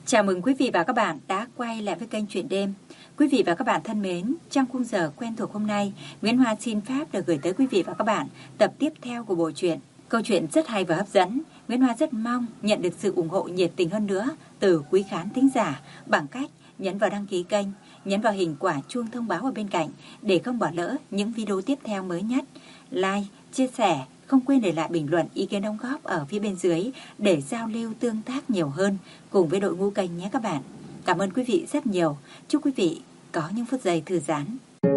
Chào mừng quý vị và các bạn đã quay lại với kênh Chuyện Đêm. Quý vị và các bạn thân mến, trong khung giờ quen thuộc hôm nay, Nguyễn Hoa xin phép được gửi tới quý vị và các bạn tập tiếp theo của bộ truyện. Câu chuyện rất hay và hấp dẫn. Nguyễn Hoa rất mong nhận được sự ủng hộ nhiệt tình hơn nữa từ quý khán thính giả bằng cách nhấn vào đăng ký kênh, nhấn vào hình quả chuông thông báo ở bên cạnh để không bỏ lỡ những video tiếp theo mới nhất. Like, chia sẻ, không quên để lại bình luận ý kiến đóng góp ở phía bên dưới để giao lưu tương tác nhiều hơn cùng với đội ngũ kênh nhé các bạn. Cảm ơn quý vị rất nhiều. Chúc quý vị có những phút giây thư giãn.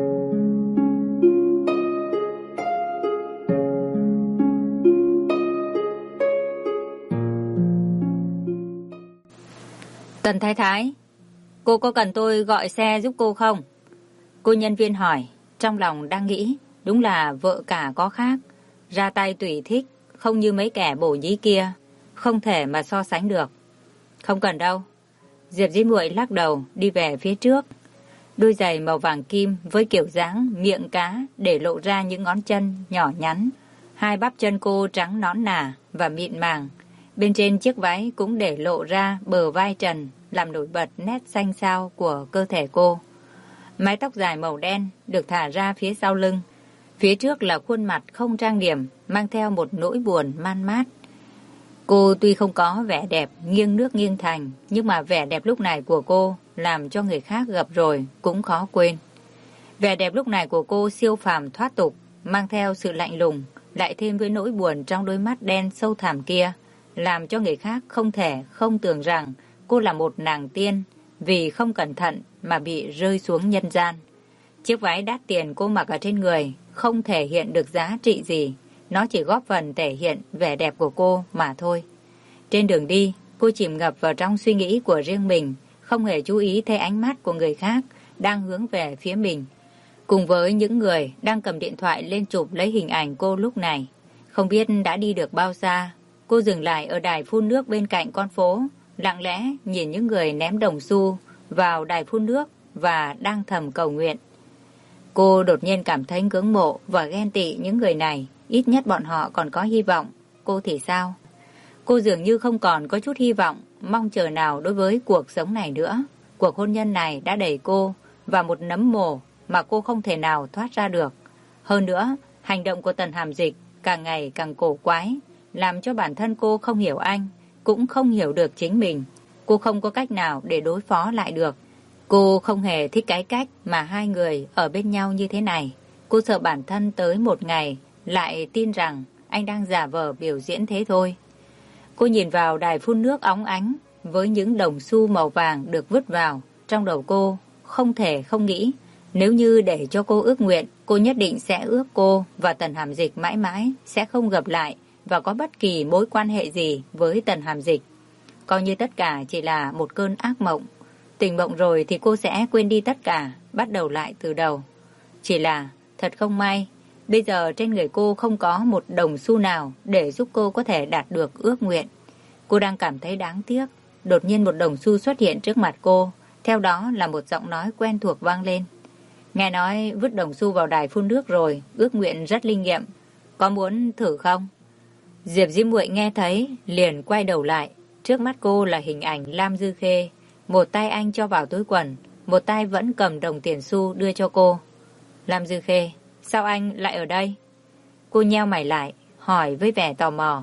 Tần Thái Thái, cô có cần tôi gọi xe giúp cô không? Cô nhân viên hỏi, trong lòng đang nghĩ, đúng là vợ cả có khác, ra tay tùy thích, không như mấy kẻ bổ nhí kia, không thể mà so sánh được. Không cần đâu. Diệp Dĩ Muội lắc đầu đi về phía trước. Đôi giày màu vàng kim với kiểu dáng miệng cá để lộ ra những ngón chân nhỏ nhắn. Hai bắp chân cô trắng nõn nà và mịn màng. Bên trên chiếc váy cũng để lộ ra bờ vai trần, làm nổi bật nét xanh xao của cơ thể cô. Mái tóc dài màu đen được thả ra phía sau lưng. Phía trước là khuôn mặt không trang điểm, mang theo một nỗi buồn man mát. Cô tuy không có vẻ đẹp nghiêng nước nghiêng thành, nhưng mà vẻ đẹp lúc này của cô làm cho người khác gặp rồi cũng khó quên. Vẻ đẹp lúc này của cô siêu phàm thoát tục, mang theo sự lạnh lùng, lại thêm với nỗi buồn trong đôi mắt đen sâu thẳm kia, làm cho người khác không thể không tưởng rằng cô là một nàng tiên vì không cẩn thận mà bị rơi xuống nhân gian. Chiếc váy đắt tiền cô mặc ở trên người không thể hiện được giá trị gì, nó chỉ góp phần thể hiện vẻ đẹp của cô mà thôi. Trên đường đi, cô chìm ngập vào trong suy nghĩ của riêng mình, không hề chú ý thấy ánh mắt của người khác đang hướng về phía mình. Cùng với những người đang cầm điện thoại lên chụp lấy hình ảnh cô lúc này. Không biết đã đi được bao xa, cô dừng lại ở đài phun nước bên cạnh con phố, lặng lẽ nhìn những người ném đồng xu vào đài phun nước và đang thầm cầu nguyện. Cô đột nhiên cảm thấy ngưỡng mộ và ghen tị những người này, ít nhất bọn họ còn có hy vọng. Cô thì sao? Cô dường như không còn có chút hy vọng, mong chờ nào đối với cuộc sống này nữa. Cuộc hôn nhân này đã đẩy cô vào một nấm mồ mà cô không thể nào thoát ra được. Hơn nữa, hành động của Tần Hàm Dịch càng ngày càng cổ quái, làm cho bản thân cô không hiểu anh, cũng không hiểu được chính mình. Cô không có cách nào để đối phó lại được. Cô không hề thích cái cách mà hai người ở bên nhau như thế này. Cô sợ bản thân tới một ngày lại tin rằng anh đang giả vờ biểu diễn thế thôi. Cô nhìn vào đài phun nước óng ánh với những đồng xu màu vàng được vứt vào. Trong đầu cô không thể không nghĩ, nếu như để cho cô ước nguyện, cô nhất định sẽ ước cô và Tần Hàm Dịch mãi mãi sẽ không gặp lại và có bất kỳ mối quan hệ gì với Tần Hàm Dịch. Coi như tất cả chỉ là một cơn ác mộng. Tỉnh mộng rồi thì cô sẽ quên đi tất cả, bắt đầu lại từ đầu. Chỉ là thật không may, bây giờ trên người cô không có một đồng xu nào để giúp cô có thể đạt được ước nguyện. Cô đang cảm thấy đáng tiếc. Đột nhiên một đồng xu xuất hiện trước mặt cô, theo đó là một giọng nói quen thuộc vang lên. Nghe nói vứt đồng xu vào đài phun nước rồi, ước nguyện rất linh nghiệm. Có muốn thử không? Diệp Dĩ Muội nghe thấy, liền quay đầu lại. Trước mắt cô là hình ảnh Lam Dư Khê. Một tay anh cho vào túi quần, một tay vẫn cầm đồng tiền xu đưa cho cô. Lam Dư Khê, sao anh lại ở đây? Cô nheo mày lại, hỏi với vẻ tò mò.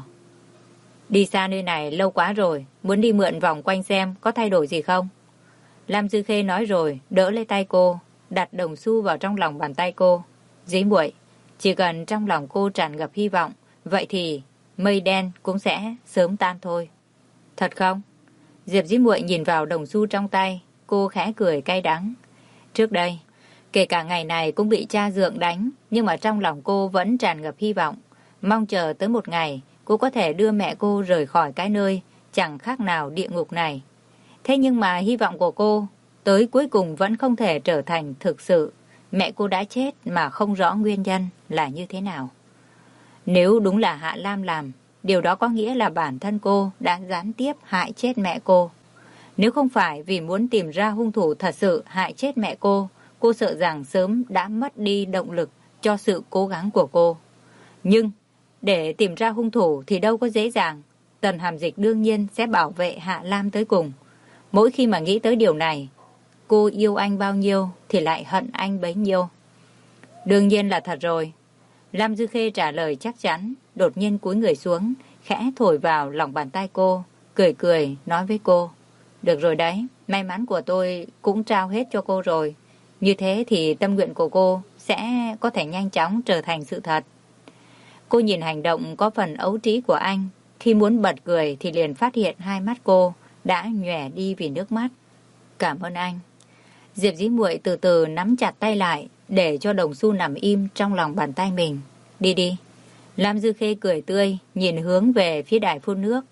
Đi xa nơi này lâu quá rồi, muốn đi mượn vòng quanh xem có thay đổi gì không? Lam Dư Khê nói rồi, đỡ lấy tay cô, đặt đồng xu vào trong lòng bàn tay cô. Dĩ Muội, chỉ cần trong lòng cô tràn ngập hy vọng, vậy thì mây đen cũng sẽ sớm tan thôi. Thật không? Diệp Dĩ Muội nhìn vào đồng xu trong tay, cô khẽ cười cay đắng. Trước đây, kể cả ngày này cũng bị cha dượng đánh, nhưng mà trong lòng cô vẫn tràn ngập hy vọng, mong chờ tới một ngày cô có thể đưa mẹ cô rời khỏi cái nơi chẳng khác nào địa ngục này. Thế nhưng mà hy vọng của cô tới cuối cùng vẫn không thể trở thành thực sự. Mẹ cô đã chết mà không rõ nguyên nhân là như thế nào. Nếu đúng là Hạ Lam làm, điều đó có nghĩa là bản thân cô đã gián tiếp hại chết mẹ cô. Nếu không phải vì muốn tìm ra hung thủ thật sự hại chết mẹ cô sợ rằng sớm đã mất đi động lực cho sự cố gắng của cô. Nhưng để tìm ra hung thủ thì đâu có dễ dàng. Tần Hàm Dịch đương nhiên sẽ bảo vệ Hạ Lam tới cùng. Mỗi khi mà nghĩ tới điều này, cô yêu anh bao nhiêu thì lại hận anh bấy nhiêu. Đương nhiên là thật rồi. Lam Dư Khê trả lời chắc chắn, đột nhiên cúi người xuống, khẽ thổi vào lòng bàn tay cô, cười cười nói với cô. Được rồi đấy, may mắn của tôi cũng trao hết cho cô rồi. Như thế thì tâm nguyện của cô sẽ có thể nhanh chóng trở thành sự thật. Cô nhìn hành động có phần ấu trĩ của anh. Khi muốn bật cười thì liền phát hiện hai mắt cô đã nhòe đi vì nước mắt. Cảm ơn anh. Diệp Dĩ Muội từ từ nắm chặt tay lại, để cho đồng xu nằm im trong lòng bàn tay mình. Đi đi. Lam Dư Khê cười tươi, nhìn hướng về phía đài phun nước.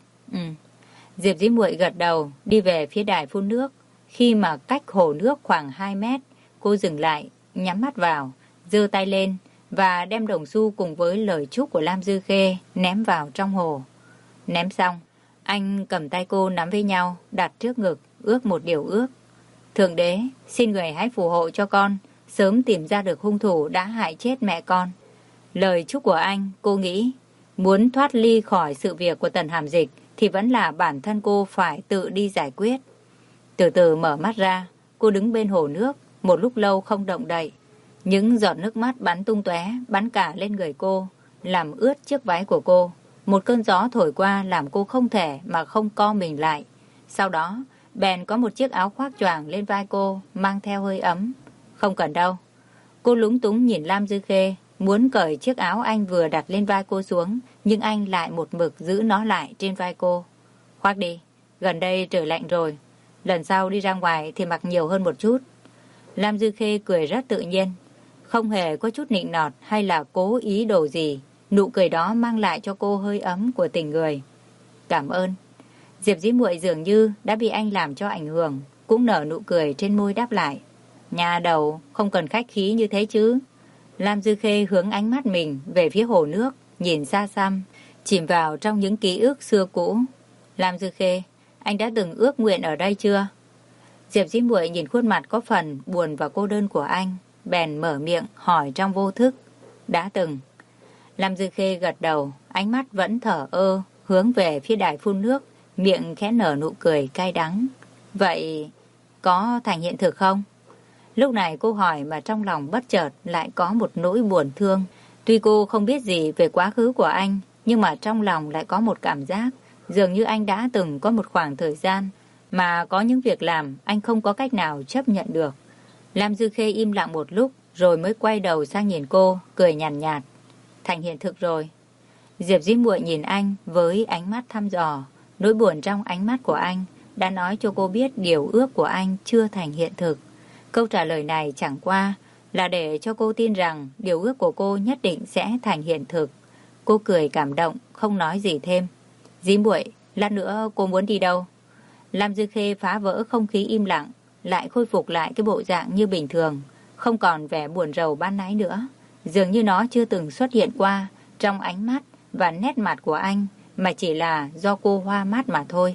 Diệp Dĩ Muội gật đầu, đi về phía đài phun nước. Khi mà cách hồ nước khoảng 2 mét, cô dừng lại, nhắm mắt vào, giơ tay lên và đem đồng xu cùng với lời chúc của Lam Dư Khê ném vào trong hồ. Ném xong, anh cầm tay cô nắm với nhau, đặt trước ngực, ước một điều ước. Thượng đế, xin người hãy phù hộ cho con sớm tìm ra được hung thủ đã hại chết mẹ con. Lời chúc của anh, cô nghĩ, muốn thoát ly khỏi sự việc của Tần Hàm Dịch thì vẫn là bản thân cô phải tự đi giải quyết. Từ từ mở mắt ra, cô đứng bên hồ nước, một lúc lâu không động đậy. Những giọt nước mắt bắn tung tóe, bắn cả lên người cô, làm ướt chiếc váy của cô. Một cơn gió thổi qua làm cô không thể mà không co mình lại. Sau đó, bèn có một chiếc áo khoác choàng lên vai cô, mang theo hơi ấm. Không cần đâu. Cô lúng túng nhìn Lam Dư Khê, muốn cởi chiếc áo anh vừa đặt lên vai cô xuống, nhưng anh lại một mực giữ nó lại trên vai cô. Khoác đi, gần đây trời lạnh rồi. Lần sau đi ra ngoài thì mặc nhiều hơn một chút. Lam Dư Khê cười rất tự nhiên, không hề có chút nịnh nọt hay là cố ý đồ gì. Nụ cười đó mang lại cho cô hơi ấm của tình người. Cảm ơn. Diệp Dĩ Muội dường như đã bị anh làm cho ảnh hưởng, cũng nở nụ cười trên môi đáp lại. Nhà đầu, không cần khách khí như thế chứ. Lam Dư Khê hướng ánh mắt mình về phía hồ nước, nhìn xa xăm, chìm vào trong những ký ức xưa cũ. Lam Dư Khê, anh đã từng ước nguyện ở đây chưa? Diệp Dĩ Muội nhìn khuôn mặt có phần buồn và cô đơn của anh, bèn mở miệng hỏi trong vô thức. Đã từng. Lam Dư Khê gật đầu, ánh mắt vẫn thở ơ, hướng về phía đài phun nước, miệng khẽ nở nụ cười cay đắng. Vậy có thành hiện thực không? Lúc này cô hỏi mà trong lòng bất chợt lại có một nỗi buồn thương. Tuy cô không biết gì về quá khứ của anh, nhưng mà trong lòng lại có một cảm giác dường như anh đã từng có một khoảng thời gian mà có những việc làm anh không có cách nào chấp nhận được. Lam Dư Khê im lặng một lúc rồi mới quay đầu sang nhìn cô, cười nhàn nhạt. Thành hiện thực rồi. Diệp Dĩ Muội nhìn anh với ánh mắt thăm dò. Nỗi buồn trong ánh mắt của anh đã nói cho cô biết điều ước của anh chưa thành hiện thực. Câu trả lời này chẳng qua là để cho cô tin rằng điều ước của cô nhất định sẽ thành hiện thực. Cô cười cảm động, không nói gì thêm. Dĩ Muội, lát nữa cô muốn đi đâu? Lam Dư Khê phá vỡ không khí im lặng, lại khôi phục lại cái bộ dạng như bình thường, không còn vẻ buồn rầu ban nãy nữa. Dường như nó chưa từng xuất hiện qua trong ánh mắt và nét mặt của anh, mà chỉ là do cô hoa mắt mà thôi.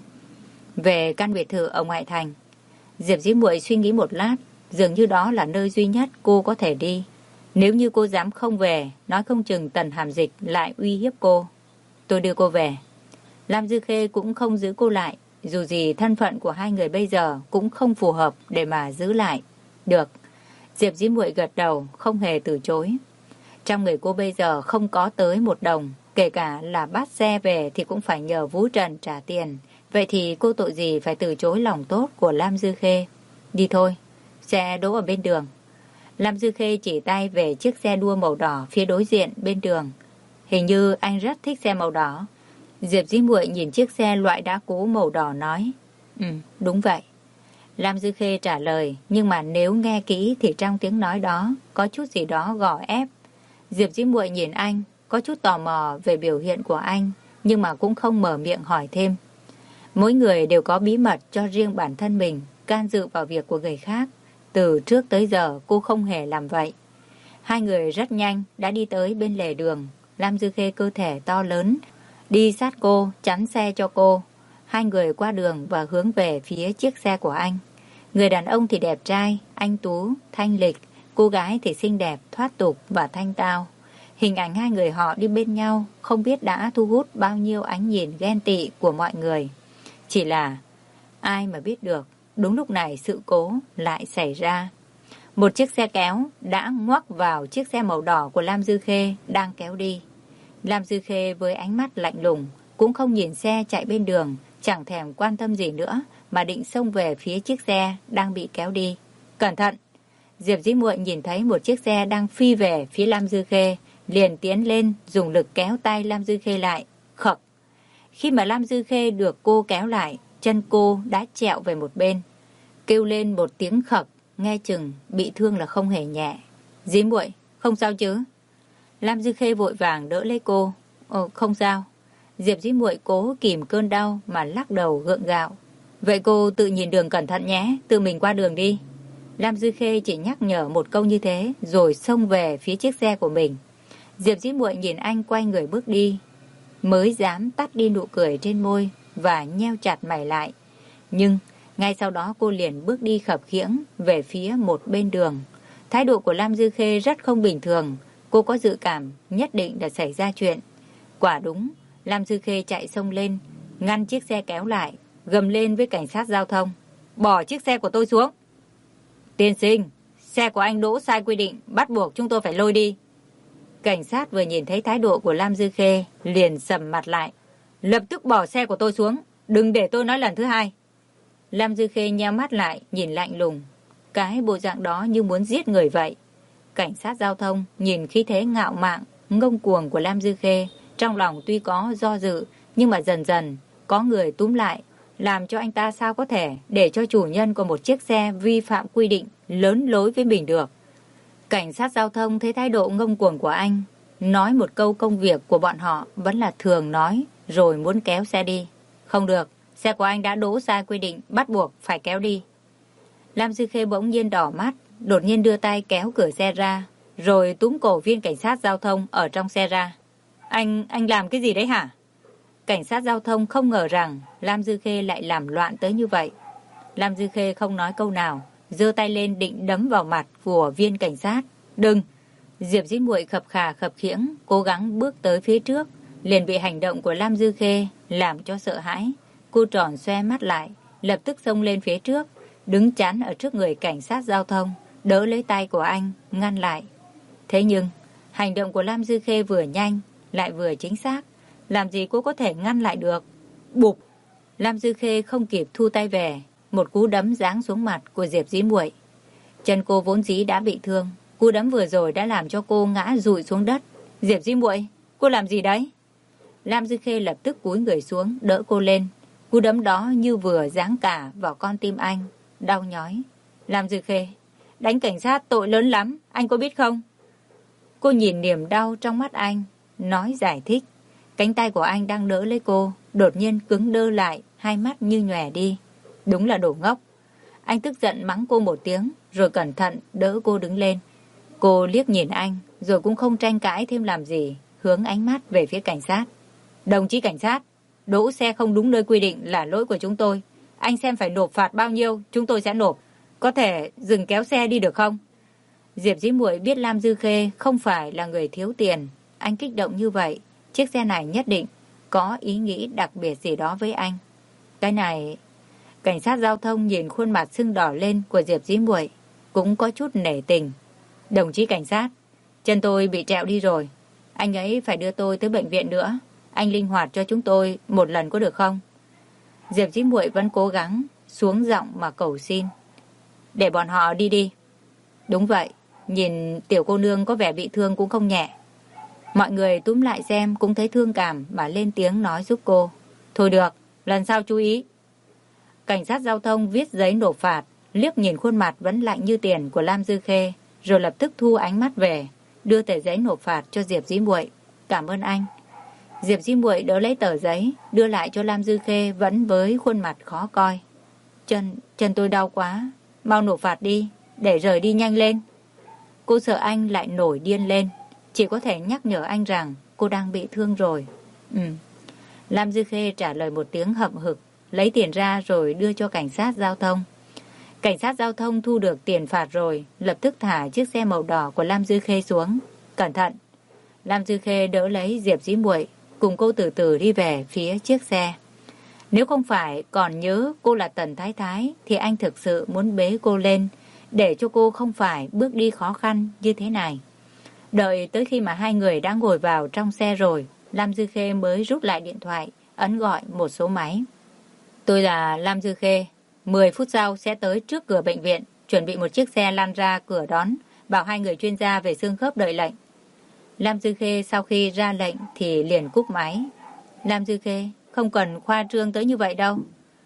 Về căn biệt thự ở ngoại thành. Diệp Dĩ Muội suy nghĩ một lát, dường như đó là nơi duy nhất cô có thể đi. Nếu như cô dám không về, nói không chừng Tần Hàm Dịch lại uy hiếp cô. Tôi đưa cô về. Lam Dư Khê cũng không giữ cô lại, dù gì thân phận của hai người bây giờ cũng không phù hợp để mà giữ lại. Được. Diệp Dĩ Muội gật đầu, không hề từ chối. Trong người cô bây giờ không có tới 1 đồng, kể cả là bắt xe về thì cũng phải nhờ Vũ Trần trả tiền. Vậy thì cô tội gì phải từ chối lòng tốt của Lam Dư Khê. Đi thôi, xe đỗ ở bên đường. Lam Dư Khê chỉ tay về chiếc xe đua màu đỏ phía đối diện bên đường. Hình như anh rất thích xe màu đỏ. Diệp Dĩ Muội nhìn chiếc xe loại đá cũ màu đỏ nói. Đúng vậy. Lam Dư Khê trả lời, nhưng mà nếu nghe kỹ thì trong tiếng nói đó có chút gì đó gò ép. Diệp Dĩ Muội nhìn anh, có chút tò mò về biểu hiện của anh, nhưng mà cũng không mở miệng hỏi thêm. Mỗi người đều có bí mật cho riêng bản thân mình, can dự vào việc của người khác. Từ trước tới giờ cô không hề làm vậy. Hai người rất nhanh đã đi tới bên lề đường. Lam Dư Khê cơ thể to lớn, đi sát cô, chắn xe cho cô. Hai người qua đường và hướng về phía chiếc xe của anh. Người đàn ông thì đẹp trai, anh tú, thanh lịch. Cô gái thì xinh đẹp, thoát tục và thanh tao. Hình ảnh hai người họ đi bên nhau không biết đã thu hút bao nhiêu ánh nhìn ghen tị của mọi người. Chỉ là ai mà biết được đúng lúc này sự cố lại xảy ra. Một chiếc xe kéo đã ngoắc vào chiếc xe màu đỏ của Lam Dư Khê đang kéo đi. Lam Dư Khê với ánh mắt lạnh lùng, cũng không nhìn xe chạy bên đường, chẳng thèm quan tâm gì nữa, mà định xông về phía chiếc xe đang bị kéo đi. Cẩn thận! Diệp Dĩ Muội nhìn thấy một chiếc xe đang phi về phía Lam Dư Khê, liền tiến lên dùng lực kéo tay Lam Dư Khê lại. Khậc! Khi mà Lam Dư Khê được cô kéo lại, chân cô đã trẹo về một bên. Kêu lên một tiếng khậc, nghe chừng bị thương là không hề nhẹ. Dĩ Muội, không sao chứ? Lam Dư Khê vội vàng đỡ lấy cô. Không sao. Diệp Dĩ Muội cố kìm cơn đau mà lắc đầu gượng gạo. Vậy cô tự nhìn đường cẩn thận nhé, tự mình qua đường đi. Lam Dư Khê chỉ nhắc nhở một câu như thế, rồi xông về phía chiếc xe của mình. Diệp Dĩ Muội nhìn anh quay người bước đi, mới dám tắt đi nụ cười trên môi và nheo chặt mày lại. Nhưng ngay sau đó cô liền bước đi khập khiễng về phía một bên đường. Thái độ của Lam Dư Khê rất không bình thường. Cô có dự cảm nhất định đã xảy ra chuyện. Quả đúng, Lam Dư Khê chạy xông lên, ngăn chiếc xe kéo lại, gầm lên với cảnh sát giao thông. Bỏ chiếc xe của tôi xuống. Tiên sinh, xe của anh đỗ sai quy định, bắt buộc chúng tôi phải lôi đi. Cảnh sát vừa nhìn thấy thái độ của Lam Dư Khê liền sầm mặt lại. Lập tức bỏ xe của tôi xuống, đừng để tôi nói lần thứ hai. Lam Dư Khê nheo mắt lại, nhìn lạnh lùng. Cái bộ dạng đó như muốn giết người vậy. Cảnh sát giao thông nhìn khí thế ngạo mạn, ngông cuồng của Lam Dư Khê, trong lòng tuy có do dự, nhưng mà dần dần có người túm lại, làm cho anh ta sao có thể để cho chủ nhân của một chiếc xe vi phạm quy định lớn lối với mình được. Cảnh sát giao thông thấy thái độ ngông cuồng của anh, nói một câu công việc của bọn họ vẫn là thường nói, rồi muốn kéo xe đi. Không được, xe của anh đã đỗ sai quy định, bắt buộc phải kéo đi. Lam Dư Khê bỗng nhiên đỏ mắt, đột nhiên đưa tay kéo cửa xe ra, rồi túm cổ viên cảnh sát giao thông ở trong xe ra. Anh làm cái gì đấy hả? Cảnh sát giao thông không ngờ rằng Lam Dư Khê lại làm loạn tới như vậy. Lam Dư Khê không nói câu nào, giơ tay lên định đấm vào mặt của viên cảnh sát. Đừng! Diệp Dĩ Muội khập khà khập khiễng, cố gắng bước tới phía trước, liền bị hành động của Lam Dư Khê làm cho sợ hãi. Cô tròn xoe mắt lại, lập tức xông lên phía trước, đứng chắn ở trước người cảnh sát giao thông, đỡ lấy tay của anh, ngăn lại. Thế nhưng, hành động của Lam Dư Khê vừa nhanh, lại vừa chính xác. Làm gì cô có thể ngăn lại được? Bụp! Lam Dư Khê không kịp thu tay về, một cú đấm giáng xuống mặt của Diệp Dĩ Muội. Chân cô vốn dĩ đã bị thương, cú đấm vừa rồi đã làm cho cô ngã rụi xuống đất. Diệp Dĩ Muội, cô làm gì đấy? Lam Dư Khê lập tức cúi người xuống, đỡ cô lên. Cú đấm đó như vừa giáng cả vào con tim anh, đau nhói. Lam Dư Khê, đánh cảnh sát tội lớn lắm, anh có biết không? Cô nhìn niềm đau trong mắt anh, nói giải thích. Cánh tay của anh đang đỡ lấy cô, đột nhiên cứng đơ lại, hai mắt như nhòe đi. Đúng là đồ ngốc. Anh tức giận mắng cô một tiếng, rồi cẩn thận đỡ cô đứng lên. Cô liếc nhìn anh, rồi cũng không tranh cãi thêm làm gì, hướng ánh mắt về phía cảnh sát. Đồng chí cảnh sát, đỗ xe không đúng nơi quy định là lỗi của chúng tôi. Anh xem phải nộp phạt bao nhiêu, chúng tôi sẽ nộp. Có thể dừng kéo xe đi được không? Diệp Dĩ Muội biết Lam Dư Khê không phải là người thiếu tiền. Anh kích động như vậy, chiếc xe này nhất định có ý nghĩ đặc biệt gì đó với anh. Cái này... Cảnh sát giao thông nhìn khuôn mặt sưng đỏ lên của Diệp Dĩ Muội, cũng có chút nể tình. Đồng chí cảnh sát, chân tôi bị trẹo đi rồi. Anh ấy phải đưa tôi tới bệnh viện nữa. Anh linh hoạt cho chúng tôi một lần có được không? Diệp Dĩ Muội vẫn cố gắng xuống giọng mà cầu xin. Để bọn họ đi đi. Đúng vậy, nhìn tiểu cô nương có vẻ bị thương cũng không nhẹ. Mọi người túm lại xem cũng thấy thương cảm mà lên tiếng nói giúp cô. Thôi được, lần sau chú ý. Cảnh sát giao thông viết giấy nộp phạt, liếc nhìn khuôn mặt vẫn lạnh như tiền của Lam Dư Khê, rồi lập tức thu ánh mắt về, đưa tờ giấy nộp phạt cho Diệp Dĩ Muội. Cảm ơn anh. Diệp Dĩ Muội đỡ lấy tờ giấy, đưa lại cho Lam Dư Khê vẫn với khuôn mặt khó coi. Chân tôi đau quá, mau nộp phạt đi, để rời đi nhanh lên. Cô sợ anh lại nổi điên lên, chỉ có thể nhắc nhở anh rằng cô đang bị thương rồi. Lam Dư Khê trả lời một tiếng hậm hực, lấy tiền ra rồi đưa cho cảnh sát giao thông. Cảnh sát giao thông thu được tiền phạt rồi, lập tức thả chiếc xe màu đỏ của Lam Dư Khê xuống. Cẩn thận! Lam Dư Khê đỡ lấy Diệp Dĩ Muội, cùng cô từ từ đi về phía chiếc xe. Nếu không phải còn nhớ cô là Tần Thái Thái thì anh thực sự muốn bế cô lên để cho cô không phải bước đi khó khăn như thế này. Đợi tới khi mà hai người đã ngồi vào trong xe rồi, Lam Dư Khê mới rút lại điện thoại, ấn gọi một số máy. Tôi là Lam Dư Khê, 10 phút sau sẽ tới trước cửa bệnh viện, chuẩn bị một chiếc xe lăn ra cửa đón, bảo hai người chuyên gia về xương khớp đợi lệnh. Lam Dư Khê sau khi ra lệnh thì liền cúp máy. Lam Dư Khê, không cần khoa trương tới như vậy đâu.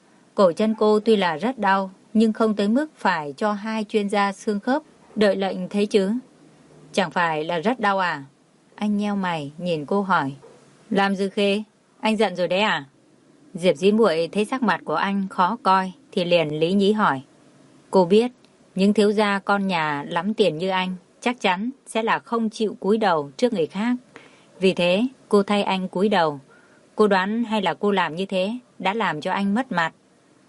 Cổ chân cô tuy là rất đau, nhưng không tới mức phải cho hai chuyên gia xương khớp đợi lệnh thế chứ. Chẳng phải là rất đau à? Anh nheo mày nhìn cô hỏi. Lam Dư Khê, anh giận rồi đấy à? Diệp Dĩ Muội thấy sắc mặt của anh khó coi thì liền lý nhí hỏi. Cô biết, những thiếu gia con nhà lắm tiền như anh chắc chắn sẽ là không chịu cúi đầu trước người khác. Vì thế, cô thay anh cúi đầu. Cô đoán hay là cô làm như thế đã làm cho anh mất mặt.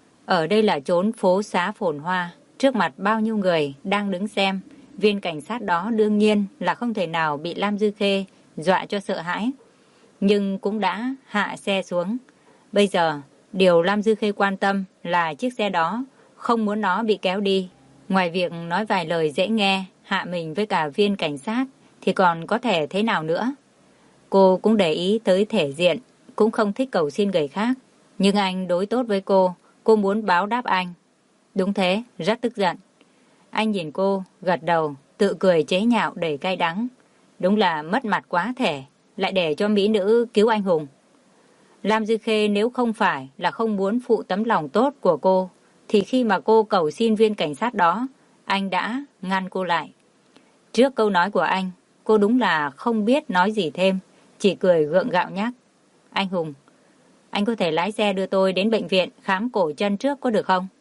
Ở đây là chốn phố xá phồn hoa, trước mặt bao nhiêu người đang đứng xem. Viên cảnh sát đó đương nhiên là không thể nào bị Lam Dư Khê dọa cho sợ hãi. Nhưng cũng đã hạ xe xuống. Bây giờ, điều Lam Dư Khê quan tâm là chiếc xe đó, không muốn nó bị kéo đi. Ngoài việc nói vài lời dễ nghe, hạ mình với cả viên cảnh sát, thì còn có thể thế nào nữa? Cô cũng để ý tới thể diện, cũng không thích cầu xin người khác. Nhưng anh đối tốt với cô muốn báo đáp anh. Đúng thế, rất tức giận. Anh nhìn cô, gật đầu, tự cười chế nhạo đầy cay đắng. Đúng là mất mặt quá thể, lại để cho mỹ nữ cứu anh hùng. Lam Dư Khê nếu không phải là không muốn phụ tấm lòng tốt của cô, thì khi mà cô cầu xin viên cảnh sát đó, anh đã ngăn cô lại. Trước câu nói của anh, cô đúng là không biết nói gì thêm, chỉ cười gượng gạo nhắc. Anh Hùng, anh có thể lái xe đưa tôi đến bệnh viện khám cổ chân trước có được không?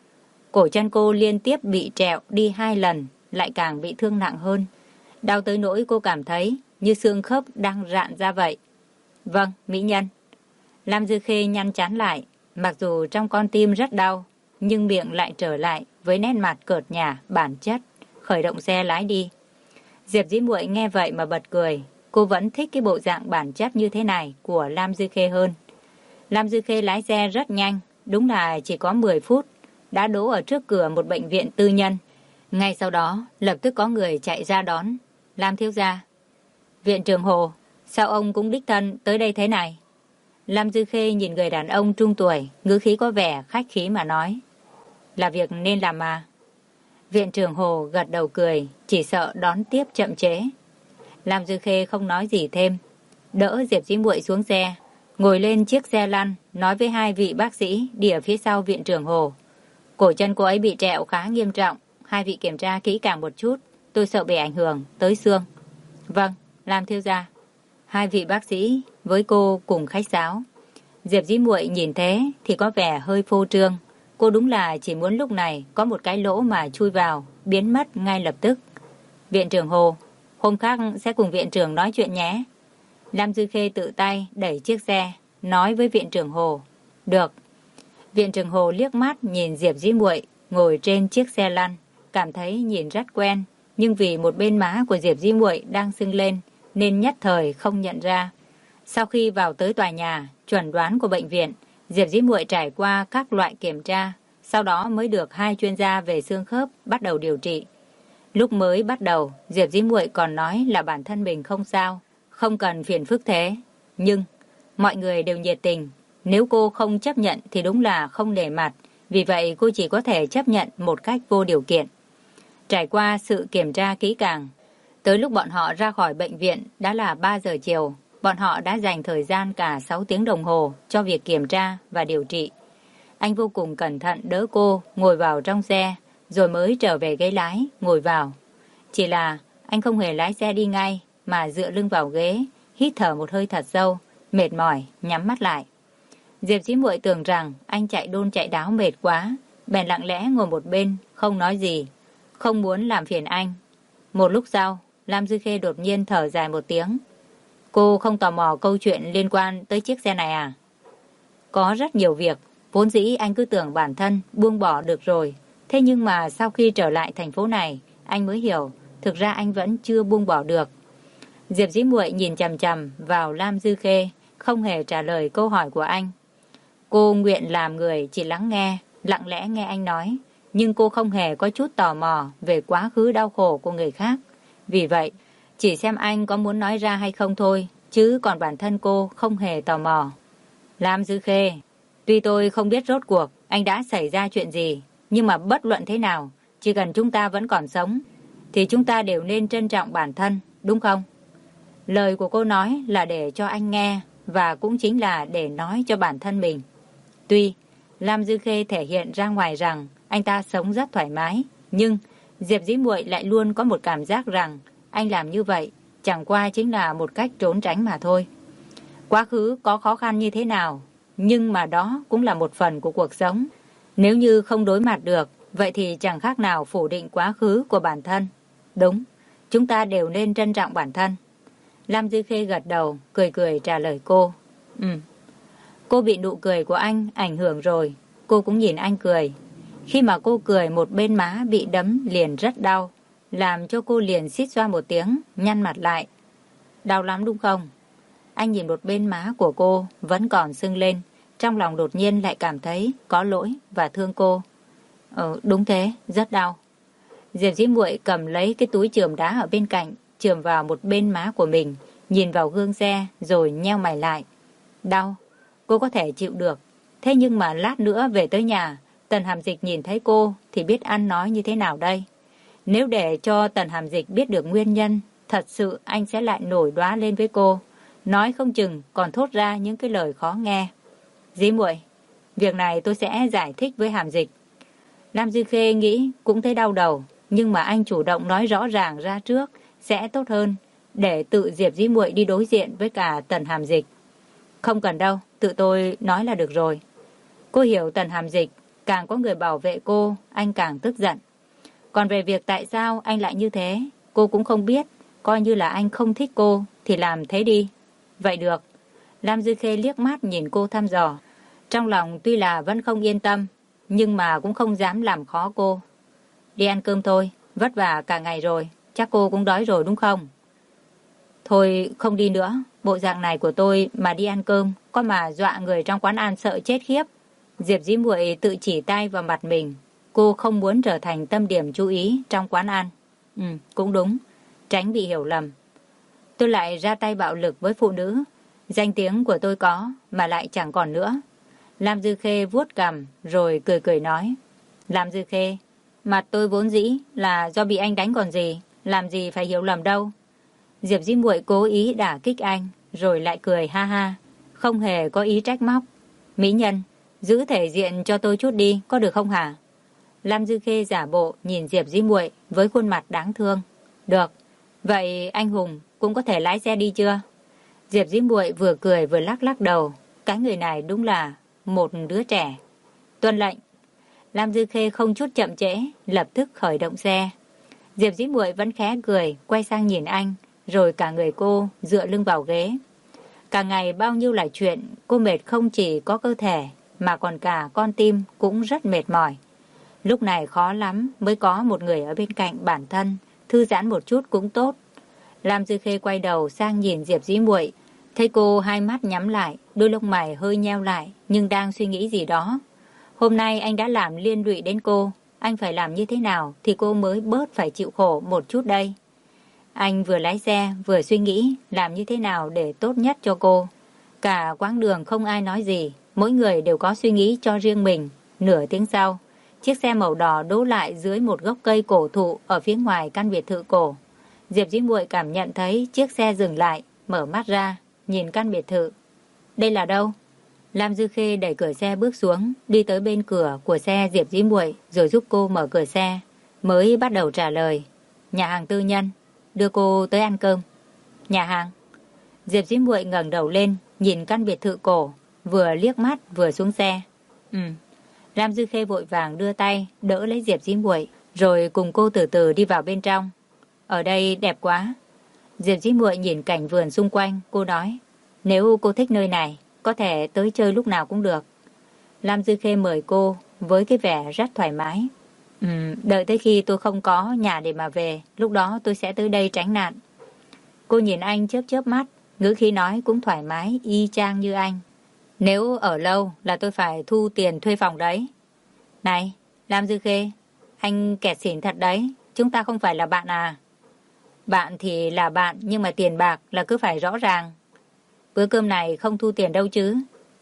Cổ chân cô liên tiếp bị trẹo đi 2 lần, lại càng bị thương nặng hơn. Đau tới nỗi cô cảm thấy như xương khớp đang rạn ra vậy. Vâng, mỹ nhân. Lam Dư Khê nhăn chán lại, mặc dù trong con tim rất đau, nhưng miệng lại trở lại với nét mặt cợt nhả, bản chất, khởi động xe lái đi. Diệp Dĩ Muội nghe vậy mà bật cười, cô vẫn thích cái bộ dạng bản chất như thế này của Lam Dư Khê hơn. Lam Dư Khê lái xe rất nhanh, đúng là chỉ có 10 phút, đã đỗ ở trước cửa một bệnh viện tư nhân. Ngay sau đó, lập tức có người chạy ra đón. Lam thiếu gia. Viện trưởng Hồ, sao ông cũng đích thân tới đây thế này? Lam Dư Khê nhìn người đàn ông trung tuổi, ngữ khí có vẻ khách khí mà nói. Là việc nên làm mà. Viện trưởng Hồ gật đầu cười, chỉ sợ đón tiếp chậm trễ. Lam Dư Khê không nói gì thêm, đỡ Diệp Dĩ Muội xuống xe, ngồi lên chiếc xe lăn, nói với hai vị bác sĩ đi ở phía sau viện trưởng Hồ. Cổ chân cô ấy bị trẹo khá nghiêm trọng, hai vị kiểm tra kỹ càng một chút, tôi sợ bị ảnh hưởng tới xương. Vâng, Lam thiếu gia. Hai vị bác sĩ với cô cùng khách sáo. Diệp Dĩ Muội nhìn thế thì có vẻ hơi phô trương. Cô đúng là chỉ muốn lúc này có một cái lỗ mà chui vào, biến mất ngay lập tức. Viện trưởng Hồ, hôm khác sẽ cùng viện trưởng nói chuyện nhé. Lam Dư Khê tự tay đẩy chiếc xe, nói với viện trưởng Hồ. Được. Viện trưởng Hồ liếc mắt nhìn Diệp Dĩ Muội ngồi trên chiếc xe lăn, cảm thấy nhìn rất quen, nhưng vì một bên má của Diệp Dĩ Muội đang sưng lên nên nhất thời không nhận ra. Sau khi vào tới tòa nhà chuẩn đoán của bệnh viện, Diệp Dĩ Muội trải qua các loại kiểm tra, sau đó mới được hai chuyên gia về xương khớp bắt đầu điều trị. Lúc mới bắt đầu, Diệp Dĩ Muội còn nói là bản thân mình không sao, không cần phiền phức thế. Nhưng mọi người đều nhiệt tình, nếu cô không chấp nhận thì đúng là không nể mặt, vì vậy cô chỉ có thể chấp nhận một cách vô điều kiện. Trải qua sự kiểm tra kỹ càng, tới lúc bọn họ ra khỏi bệnh viện đã là 3 giờ chiều, bọn họ đã dành thời gian cả 6 tiếng đồng hồ cho việc kiểm tra và điều trị. Anh vô cùng cẩn thận đỡ cô ngồi vào trong xe, rồi mới trở về ghế lái, ngồi vào. Chỉ là anh không hề lái xe đi ngay, mà dựa lưng vào ghế, hít thở một hơi thật sâu, mệt mỏi, nhắm mắt lại. Diệp Dĩ Muội tưởng rằng anh chạy đôn chạy đáo mệt quá, bèn lặng lẽ ngồi một bên, không nói gì, không muốn làm phiền anh. Một lúc sau, Lam Dư Khê đột nhiên thở dài một tiếng. Cô không tò mò câu chuyện liên quan tới chiếc xe này à? Có rất nhiều việc, vốn dĩ anh cứ tưởng bản thân buông bỏ được rồi. Thế nhưng mà sau khi trở lại thành phố này, anh mới hiểu, thực ra anh vẫn chưa buông bỏ được. Diệp Dĩ Muội nhìn chằm chằm vào Lam Dư Khê, không hề trả lời câu hỏi của anh. Cô nguyện làm người chỉ lắng nghe, lặng lẽ nghe anh nói, nhưng cô không hề có chút tò mò về quá khứ đau khổ của người khác. Vì vậy, chỉ xem anh có muốn nói ra hay không thôi, chứ còn bản thân cô không hề tò mò. Lam Dư Khê, tuy tôi không biết rốt cuộc anh đã xảy ra chuyện gì, nhưng mà bất luận thế nào, chỉ cần chúng ta vẫn còn sống, thì chúng ta đều nên trân trọng bản thân, đúng không? Lời của cô nói là để cho anh nghe, và cũng chính là để nói cho bản thân mình. Tuy Lam Dư Khê thể hiện ra ngoài rằng anh ta sống rất thoải mái, nhưng Diệp Dĩ Muội lại luôn có một cảm giác rằng anh làm như vậy chẳng qua chính là một cách trốn tránh mà thôi. Quá khứ có khó khăn như thế nào, nhưng mà đó cũng là một phần của cuộc sống. Nếu như không đối mặt được, vậy thì chẳng khác nào phủ định quá khứ của bản thân. Đúng, chúng ta đều nên trân trọng bản thân. Lam Dư Khê gật đầu, cười cười trả lời cô. Cô bị nụ cười của anh ảnh hưởng rồi. Cô cũng nhìn anh cười. Khi mà cô cười, một bên má bị đấm liền rất đau, làm cho cô liền xít xoa một tiếng, nhăn mặt lại. Đau lắm đúng không? Anh nhìn một bên má của cô vẫn còn sưng lên, trong lòng đột nhiên lại cảm thấy có lỗi và thương cô. Đúng thế, rất đau. Diệp Dĩ Muội cầm lấy cái túi chườm đá ở bên cạnh, chườm vào một bên má của mình, nhìn vào gương xe rồi nheo mày lại. Đau, cô có thể chịu được. Thế nhưng mà lát nữa về tới nhà, Tần Hàm Dịch nhìn thấy cô thì biết ăn nói như thế nào đây? Nếu để cho Tần Hàm Dịch biết được nguyên nhân, thật sự anh sẽ lại nổi đoá lên với cô, nói không chừng còn thốt ra những cái lời khó nghe. Dĩ Muội, việc này tôi sẽ giải thích với Hàm Dịch. Lam Dư Khê nghĩ cũng thấy đau đầu, nhưng mà anh chủ động nói rõ ràng ra trước sẽ tốt hơn, để tự Diệp Dĩ Muội đi đối diện với cả Tần Hàm Dịch. Không cần đâu, tự tôi nói là được rồi. Cô hiểu Tần Hàm Dịch, càng có người bảo vệ cô, anh càng tức giận. Còn về việc tại sao anh lại như thế, cô cũng không biết, coi như là anh không thích cô thì làm thế đi. Vậy được. Lam Dư Khê liếc mắt nhìn cô thăm dò. Trong lòng tuy là vẫn không yên tâm, nhưng mà cũng không dám làm khó cô. Đi ăn cơm thôi, vất vả cả ngày rồi, chắc cô cũng đói rồi đúng không? Thôi không đi nữa, bộ dạng này của tôi mà đi ăn cơm, có mà dọa người trong quán ăn sợ chết khiếp. Diệp Dĩ Muội tự chỉ tay vào mặt mình, cô không muốn trở thành tâm điểm chú ý trong quán ăn. Cũng đúng, tránh bị hiểu lầm. Tôi lại ra tay bạo lực với phụ nữ, danh tiếng của tôi có mà lại chẳng còn nữa. Lam Dư Khê vuốt cằm rồi cười cười nói. Lam Dư Khê, mặt tôi vốn dĩ là do bị anh đánh còn gì, làm gì phải hiểu lầm đâu. Diệp Dĩ Muội cố ý đả kích anh, rồi lại cười ha ha, không hề có ý trách móc. Mỹ nhân, giữ thể diện cho tôi chút đi, có được không hả? Lam Dư Khê giả bộ nhìn Diệp Dĩ Muội với khuôn mặt đáng thương. Được, vậy anh Hùng cũng có thể lái xe đi chưa? Diệp Dĩ Muội vừa cười vừa lắc lắc đầu, cái người này đúng là một đứa trẻ. Tuân lệnh. Lam Dư Khê không chút chậm trễ, lập tức khởi động xe. Diệp Dĩ Muội vẫn khẽ cười, quay sang nhìn anh, rồi cả người cô dựa lưng vào ghế. Cả ngày bao nhiêu là chuyện, cô mệt không chỉ có cơ thể, mà còn cả con tim cũng rất mệt mỏi. Lúc này khó lắm mới có một người ở bên cạnh bản thân, thư giãn một chút cũng tốt. Lam Dư Khê quay đầu sang nhìn Diệp Dĩ Muội, thấy cô hai mắt nhắm lại, đôi lông mày hơi nheo lại, nhưng đang suy nghĩ gì đó. Hôm nay anh đã làm liên lụy đến cô, anh phải làm như thế nào thì cô mới bớt phải chịu khổ một chút đây. Anh vừa lái xe vừa suy nghĩ làm như thế nào để tốt nhất cho cô. Cả quãng đường không ai nói gì, mỗi người đều có suy nghĩ cho riêng mình. Nửa tiếng sau, chiếc xe màu đỏ đỗ lại dưới một gốc cây cổ thụ ở phía ngoài căn biệt thự cổ. Diệp Dĩ Muội cảm nhận thấy chiếc xe dừng lại, mở mắt ra, nhìn căn biệt thự. Đây là đâu? Lam Dư Khê đẩy cửa xe bước xuống, đi tới bên cửa của xe Diệp Dĩ Muội rồi giúp cô mở cửa xe, mới bắt đầu trả lời. Nhà hàng tư nhân, đưa cô tới ăn cơm. Nhà hàng? Diệp Dĩ Muội ngẩng đầu lên, nhìn căn biệt thự cổ, vừa liếc mắt vừa xuống xe. Lam Dư Khê vội vàng đưa tay đỡ lấy Diệp Dĩ Muội, rồi cùng cô từ từ đi vào bên trong. Ở đây đẹp quá. Diệp Dĩ Muội nhìn cảnh vườn xung quanh, cô nói, nếu cô thích nơi này, có thể tới chơi lúc nào cũng được. Lam Dư Khê mời cô với cái vẻ rất thoải mái. Đợi tới khi tôi không có nhà để mà về, lúc đó tôi sẽ tới đây tránh nạn. Cô nhìn anh chớp chớp mắt, ngữ khí nói cũng thoải mái y chang như anh. Nếu ở lâu là tôi phải thu tiền thuê phòng đấy. Này, Lam Dư Khê, anh kẹt xỉn thật đấy, chúng ta không phải là bạn à? Bạn thì là bạn, nhưng mà tiền bạc là cứ phải rõ ràng. Bữa cơm này không thu tiền đâu chứ?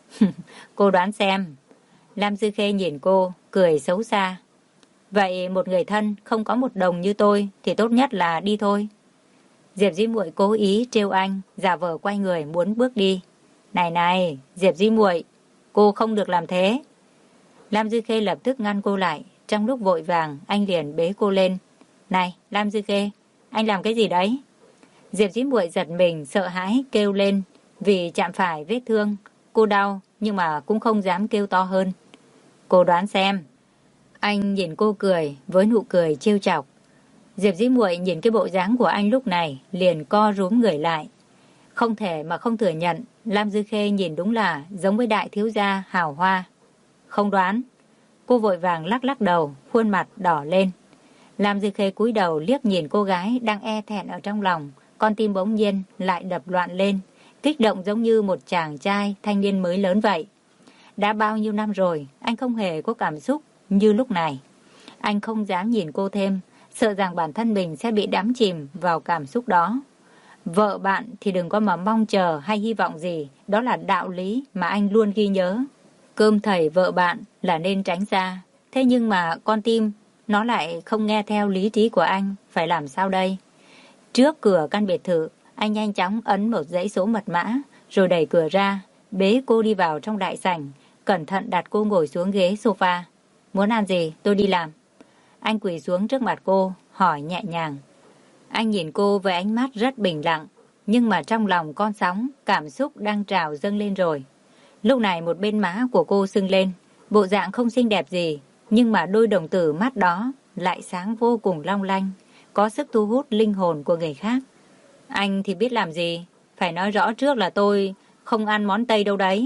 Cô đoán xem. Lam Dư Khê nhìn cô, cười xấu xa. Vậy một người thân không có một đồng như tôi thì tốt nhất là đi thôi. Diệp Dĩ Muội cố ý trêu anh, giả vờ quay người muốn bước đi. Này này, Diệp Dĩ Muội, cô không được làm thế. Lam Dư Khê lập tức ngăn cô lại. Trong lúc vội vàng, anh liền bế cô lên. Này, Lam Dư Khê, anh làm cái gì đấy? Diệp Dĩ Muội giật mình, sợ hãi, kêu lên. Vì chạm phải vết thương, cô đau, nhưng mà cũng không dám kêu to hơn. Cô đoán xem. Anh nhìn cô cười, với nụ cười trêu chọc. Diệp Dĩ Muội nhìn cái bộ dáng của anh lúc này, liền co rúm người lại. Không thể mà không thừa nhận, Lam Dư Khê nhìn đúng là giống với đại thiếu gia hào hoa. Không đoán. Cô vội vàng lắc lắc đầu, khuôn mặt đỏ lên. Lam Dư Khê cúi đầu liếc nhìn cô gái đang e thẹn ở trong lòng, con tim bỗng nhiên lại đập loạn lên, kích động giống như một chàng trai thanh niên mới lớn vậy. Đã bao nhiêu năm rồi, anh không hề có cảm xúc như lúc này. Anh không dám nhìn cô thêm, sợ rằng bản thân mình sẽ bị đắm chìm vào cảm xúc đó. Vợ bạn thì đừng có mà mong chờ hay hy vọng gì, đó là đạo lý mà anh luôn ghi nhớ. Cơm thầy vợ bạn là nên tránh xa, thế nhưng mà con tim nó lại không nghe theo lý trí của anh, phải làm sao đây? Trước cửa căn biệt thự, anh nhanh chóng ấn một dãy số mật mã, rồi đẩy cửa ra, bế cô đi vào trong đại sảnh, cẩn thận đặt cô ngồi xuống ghế sofa. Muốn ăn gì, tôi đi làm. Anh quỳ xuống trước mặt cô, hỏi nhẹ nhàng. Anh nhìn cô với ánh mắt rất bình lặng, nhưng mà trong lòng con sóng, cảm xúc đang trào dâng lên rồi. Lúc này một bên má của cô sưng lên, bộ dạng không xinh đẹp gì, nhưng mà đôi đồng tử mắt đó lại sáng vô cùng long lanh, có sức thu hút linh hồn của người khác. Anh thì biết làm gì, phải nói rõ trước là tôi không ăn món Tây đâu đấy.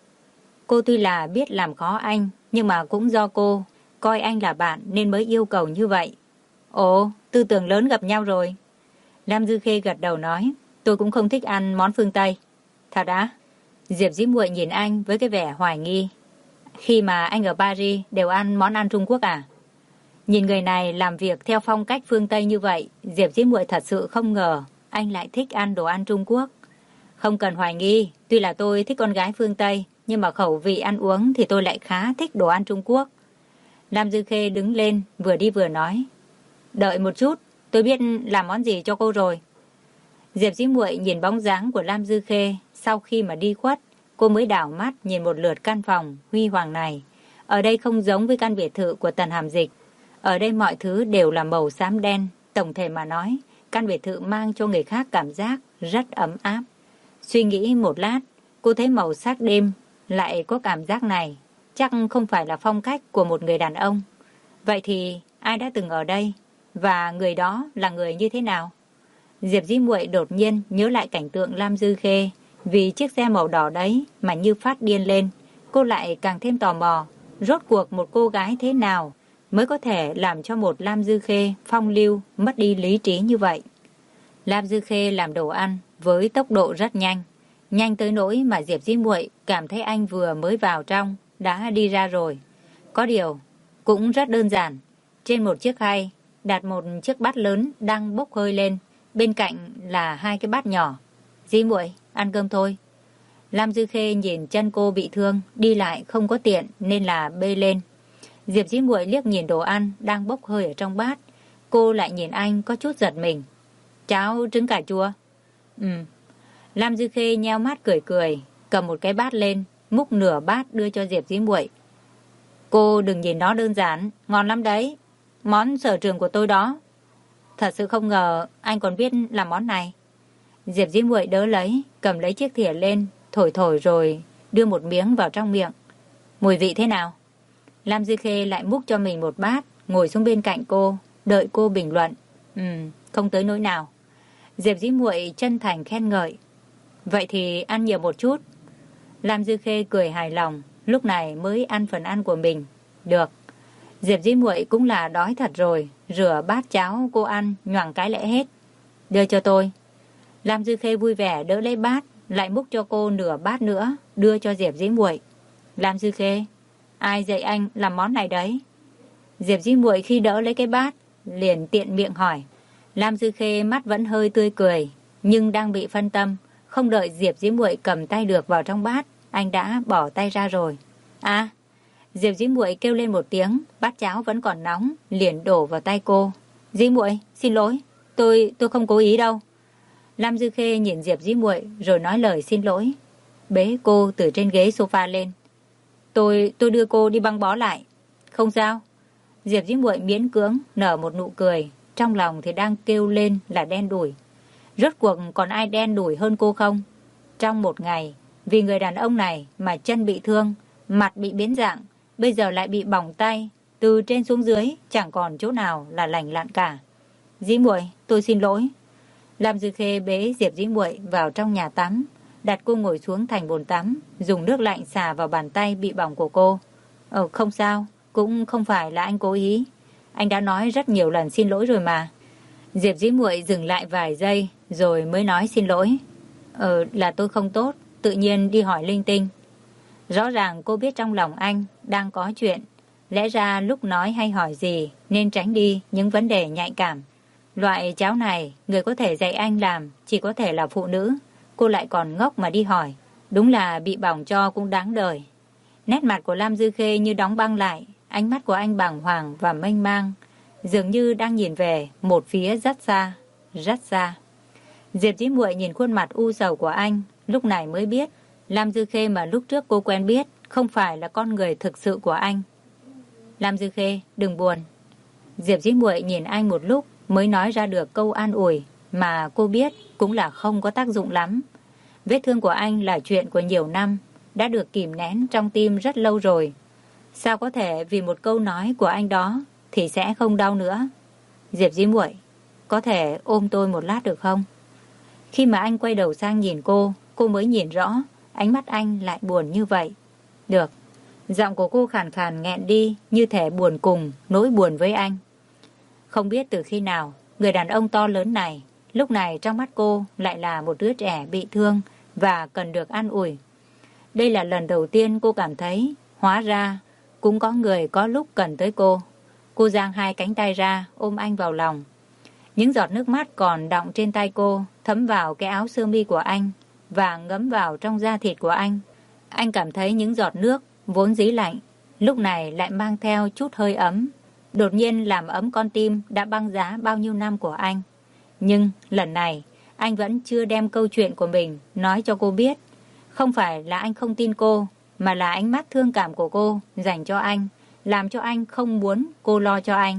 Cô tuy là biết làm khó anh, nhưng mà cũng do cô coi anh là bạn nên mới yêu cầu như vậy. Ồ, tư tưởng lớn gặp nhau rồi. Lam Dư Khê gật đầu nói, tôi cũng không thích ăn món phương Tây. Thật á? Diệp Dĩ Muội nhìn anh với cái vẻ hoài nghi. Khi mà anh ở Paris đều ăn món ăn Trung Quốc à? Nhìn người này làm việc theo phong cách phương Tây như vậy, Diệp Dĩ Muội thật sự không ngờ anh lại thích ăn đồ ăn Trung Quốc. Không cần hoài nghi, tuy là tôi thích con gái phương Tây, nhưng mà khẩu vị ăn uống thì tôi lại khá thích đồ ăn Trung Quốc. Lam Dư Khê đứng lên, vừa đi vừa nói. Đợi một chút, tôi biết làm món gì cho cô rồi. Diệp Dĩ Muội nhìn bóng dáng của Lam Dư Khê, sau khi mà đi khuất, cô mới đảo mắt nhìn một lượt căn phòng huy hoàng này. Ở đây không giống với căn biệt thự của Tần Hàm Dịch. Ở đây mọi thứ đều là màu xám đen, tổng thể mà nói, căn biệt thự mang cho người khác cảm giác rất ấm áp. Suy nghĩ một lát, cô thấy màu sắc đêm lại có cảm giác này, chắc không phải là phong cách của một người đàn ông. Vậy thì ai đã từng ở đây? Và người đó là người như thế nào? Diệp Dĩ Muội đột nhiên nhớ lại cảnh tượng Lam Dư Khê, vì chiếc xe màu đỏ đấy mà như phát điên lên. Cô lại càng thêm tò mò, rốt cuộc một cô gái thế nào mới có thể làm cho một Lam Dư Khê phong lưu mất đi lý trí như vậy. Lam Dư Khê làm đồ ăn với tốc độ rất nhanh, nhanh tới nỗi mà Diệp Dĩ Muội cảm thấy anh vừa mới vào trong đã đi ra rồi. Có điều cũng rất đơn giản, trên một chiếc khay đặt một chiếc bát lớn đang bốc hơi lên, bên cạnh là hai cái bát nhỏ. Dĩ Muội, ăn cơm thôi. Lam Dư Khê nhìn chân cô bị thương, đi lại không có tiện nên là bê lên. Diệp Dĩ Muội liếc nhìn đồ ăn đang bốc hơi ở trong bát, cô lại nhìn anh có chút giật mình. Cháo trứng cà chua. Lam Dư Khê nheo mắt cười cười, cầm một cái bát lên, múc nửa bát đưa cho Diệp Dĩ Muội. Cô đừng nhìn nó đơn giản, ngon lắm đấy. Món sở trường của tôi đó. Thật sự không ngờ anh còn biết làm món này. Diệp Dĩ Muội đỡ lấy, cầm lấy chiếc thìa lên, thổi thổi rồi đưa một miếng vào trong miệng. Mùi vị thế nào? Lam Dư Khê lại múc cho mình một bát, ngồi xuống bên cạnh cô, đợi cô bình luận. Không tới nỗi nào. Diệp Dĩ Muội chân thành khen ngợi. Vậy thì ăn nhiều một chút. Lam Dư Khê cười hài lòng, lúc này mới ăn phần ăn của mình. Được. Diệp Dĩ Muội cũng là đói thật rồi, rửa bát cháo cô ăn nhoàng cái lẽ hết. Đưa cho tôi. Lam Dư Khê vui vẻ đỡ lấy bát, lại múc cho cô nửa bát nữa, đưa cho Diệp Dĩ Muội. Lam Dư Khê, ai dạy anh làm món này đấy? Diệp Dĩ Muội khi đỡ lấy cái bát, liền tiện miệng hỏi. Lam Dư Khê mắt vẫn hơi tươi cười, nhưng đang bị phân tâm, không đợi Diệp Dĩ Muội cầm tay được vào trong bát, anh đã bỏ tay ra rồi. À, Diệp Dĩ Muội kêu lên một tiếng, bát cháo vẫn còn nóng, liền đổ vào tay cô. Dĩ Muội, xin lỗi, tôi không cố ý đâu. Lam Dư Khê nhìn Diệp Dĩ Muội rồi nói lời xin lỗi, bế cô từ trên ghế sofa lên. Tôi đưa cô đi băng bó lại. Không sao. Diệp Dĩ Muội miễn cưỡng nở một nụ cười, trong lòng thì đang kêu lên là đen đủi. Rốt cuộc còn ai đen đủi hơn cô không? Trong một ngày, vì người đàn ông này mà chân bị thương, mặt bị biến dạng, bây giờ lại bị bỏng tay, từ trên xuống dưới chẳng còn chỗ nào là lành lặn cả. Dĩ Muội, tôi xin lỗi. Lam Dư Khê bế Diệp Dĩ Muội vào trong nhà tắm, đặt cô ngồi xuống thành bồn tắm, dùng nước lạnh xả vào bàn tay bị bỏng của cô. Không sao, cũng không phải là anh cố ý. Anh đã nói rất nhiều lần xin lỗi rồi mà. Diệp Dĩ Muội dừng lại vài giây rồi mới nói xin lỗi. Là tôi không tốt, tự nhiên đi hỏi linh tinh. Rõ ràng cô biết trong lòng anh đang có chuyện. Lẽ ra lúc nói hay hỏi gì nên tránh đi những vấn đề nhạy cảm. Loại cháo này, người có thể dạy anh làm chỉ có thể là phụ nữ. Cô lại còn ngốc mà đi hỏi. Đúng là bị bỏng cho cũng đáng đời. Nét mặt của Lam Dư Khê như đóng băng lại. Ánh mắt của anh bàng hoàng và mênh mang, dường như đang nhìn về một phía rất xa, rất xa. Diệp Dĩ Muội nhìn khuôn mặt u sầu của anh, lúc này mới biết Lam Dư Khê mà lúc trước cô quen biết không phải là con người thực sự của anh. Lam Dư Khê, đừng buồn. Diệp Dĩ Muội nhìn anh một lúc mới nói ra được câu an ủi mà cô biết cũng là không có tác dụng lắm. Vết thương của anh là chuyện của nhiều năm, đã được kìm nén trong tim rất lâu rồi. Sao có thể vì một câu nói của anh đó thì sẽ không đau nữa? Diệp Dĩ Muội, có thể ôm tôi một lát được không? Khi mà anh quay đầu sang nhìn cô mới nhìn rõ ánh mắt anh lại buồn như vậy. Được. Giọng của cô khàn khàn nghẹn đi, như thể buồn cùng nỗi buồn với anh. Không biết từ khi nào người đàn ông to lớn này lúc này trong mắt cô lại là một đứa trẻ bị thương và cần được an ủi. Đây là lần đầu tiên cô cảm thấy hóa ra cũng có người có lúc cần tới cô. Cô giang hai cánh tay ra ôm anh vào lòng. Những giọt nước mắt còn đọng trên tay cô thấm vào cái áo sơ mi của anh và ngấm vào trong da thịt của anh. Anh cảm thấy những giọt nước vốn dĩ lạnh lúc này lại mang theo chút hơi ấm, đột nhiên làm ấm con tim đã băng giá bao nhiêu năm của anh. Nhưng lần này anh vẫn chưa đem câu chuyện của mình nói cho cô biết. Không phải là anh không tin cô, mà là ánh mắt thương cảm của cô dành cho anh làm cho anh không muốn cô lo cho anh.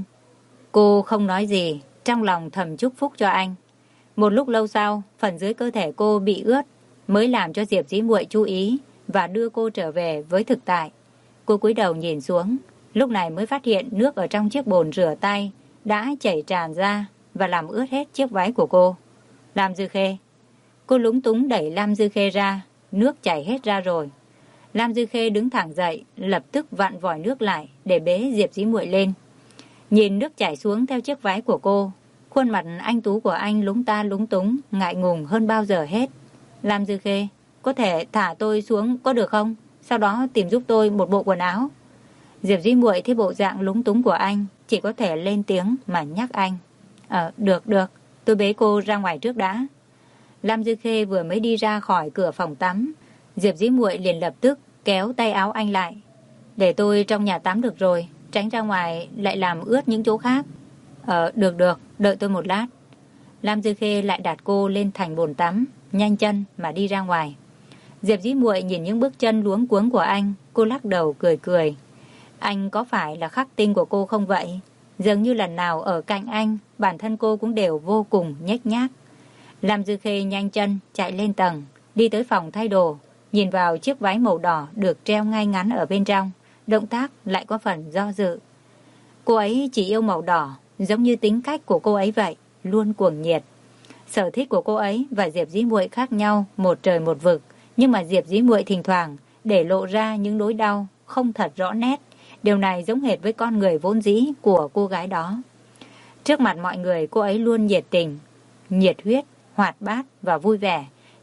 Cô không nói gì, trong lòng thầm chúc phúc cho anh. Một lúc lâu sau, phần dưới cơ thể cô bị ướt mới làm cho Diệp Dĩ Muội chú ý và đưa cô trở về với thực tại. Cô cúi đầu nhìn xuống, lúc này mới phát hiện nước ở trong chiếc bồn rửa tay đã chảy tràn ra và làm ướt hết chiếc váy của cô. Lam Dư Khê. Cô lúng túng đẩy Lam Dư Khê ra, nước chảy hết ra rồi. Lam Dư Khê đứng thẳng dậy, lập tức vặn vòi nước lại để bế Diệp Dĩ Muội lên. Nhìn nước chảy xuống theo chiếc váy của cô, khuôn mặt anh tú của anh lúng ta lúng túng, ngại ngùng hơn bao giờ hết. Lam Dư Khê, có thể thả tôi xuống có được không? Sau đó tìm giúp tôi một bộ quần áo. Diệp Dĩ Muội thấy bộ dạng lúng túng của anh, chỉ có thể lên tiếng mà nhắc anh. Được, tôi bế cô ra ngoài trước đã. Lam Dư Khê vừa mới đi ra khỏi cửa phòng tắm, Diệp Dĩ Muội liền lập tức kéo tay áo anh lại. Để tôi trong nhà tắm được rồi, tránh ra ngoài lại làm ướt những chỗ khác. Được, đợi tôi một lát. Lam Dư Khê lại đặt cô lên thành bồn tắm, nhanh chân mà đi ra ngoài. Diệp Dĩ Muội nhìn những bước chân luống cuống của anh, cô lắc đầu cười. Anh có phải là khắc tinh của cô không vậy? Dường như lần nào ở cạnh anh, bản thân cô cũng đều vô cùng nhếch nhác. Lam Dư Khê nhanh chân chạy lên tầng, đi tới phòng thay đồ, nhìn vào chiếc váy màu đỏ được treo ngay ngắn ở bên trong, động tác lại có phần do dự. Cô ấy chỉ yêu màu đỏ, giống như tính cách của cô ấy vậy, luôn cuồng nhiệt. Sở thích của cô ấy và Diệp Dĩ Muội khác nhau một trời một vực, nhưng mà Diệp Dĩ Muội thỉnh thoảng để lộ ra những nỗi đau không thật rõ nét. Điều này giống hệt với con người vốn dĩ của cô gái đó. Trước mặt mọi người cô ấy luôn nhiệt tình, nhiệt huyết, hoạt bát và vui vẻ.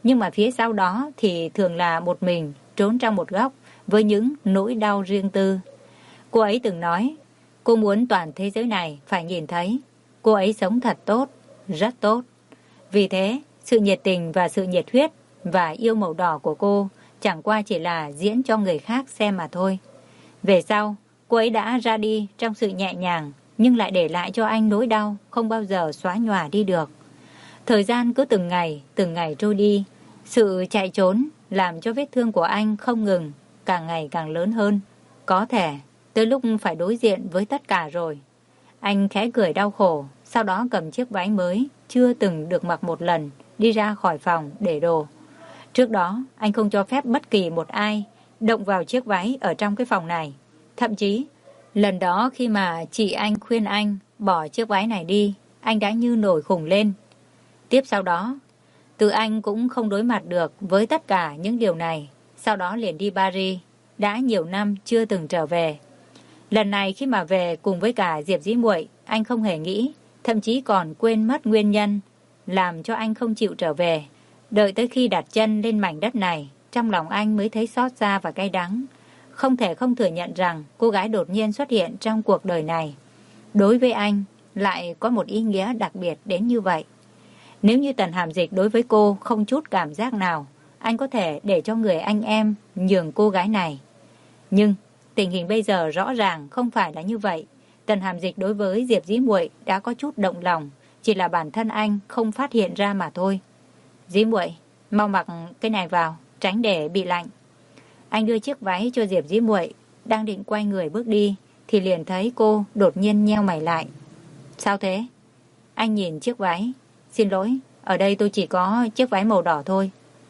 Nhưng mà phía sau đó thì thường là một mình, trốn trong một góc với những nỗi đau riêng tư. Cô ấy từng nói, cô muốn toàn thế giới này phải nhìn thấy. Cô ấy sống thật tốt, rất tốt. Vì thế, sự nhiệt tình và sự nhiệt huyết và yêu màu đỏ của cô chẳng qua chỉ là diễn cho người khác xem mà thôi. Về sau, cô ấy đã ra đi trong sự nhẹ nhàng, nhưng lại để lại cho anh nỗi đau không bao giờ xóa nhòa đi được. Thời gian cứ từng ngày trôi đi. Sự chạy trốn làm cho vết thương của anh không ngừng, càng ngày càng lớn hơn. Có thể, tới lúc phải đối diện với tất cả rồi. Anh khẽ cười đau khổ, sau đó cầm chiếc váy mới, chưa từng được mặc một lần, đi ra khỏi phòng để đồ. Trước đó, anh không cho phép bất kỳ một ai động vào chiếc váy ở trong cái phòng này. Thậm chí, lần đó khi mà chị anh khuyên anh bỏ chiếc váy này đi, anh đã như nổi khùng lên. Tiếp sau đó, tự anh cũng không đối mặt được với tất cả những điều này. Sau đó liền đi Paris, đã nhiều năm chưa từng trở về. Lần này khi mà về cùng với cả Diệp Dĩ Muội, anh không hề nghĩ, thậm chí còn quên mất nguyên nhân làm cho anh không chịu trở về. Đợi tới khi đặt chân lên mảnh đất này, trong lòng anh mới thấy xót xa và cay đắng. Không thể không thừa nhận rằng cô gái đột nhiên xuất hiện trong cuộc đời này, đối với anh lại có một ý nghĩa đặc biệt đến như vậy. Nếu như Tần Hàm Dịch đối với cô không chút cảm giác nào, anh có thể để cho người anh em nhường cô gái này. Nhưng tình hình bây giờ rõ ràng không phải là như vậy. Tần Hàm Dịch đối với Diệp Dĩ Muội đã có chút động lòng, chỉ là bản thân anh không phát hiện ra mà thôi. Dĩ Muội, mau mặc cái này vào, tránh để bị lạnh. Anh đưa chiếc váy cho Diệp Dĩ Muội, đang định quay người bước đi, thì liền thấy cô đột nhiên nheo mày lại. Sao thế? Anh nhìn chiếc váy. Xin lỗi, ở đây tôi chỉ có chiếc váy màu đỏ thôi.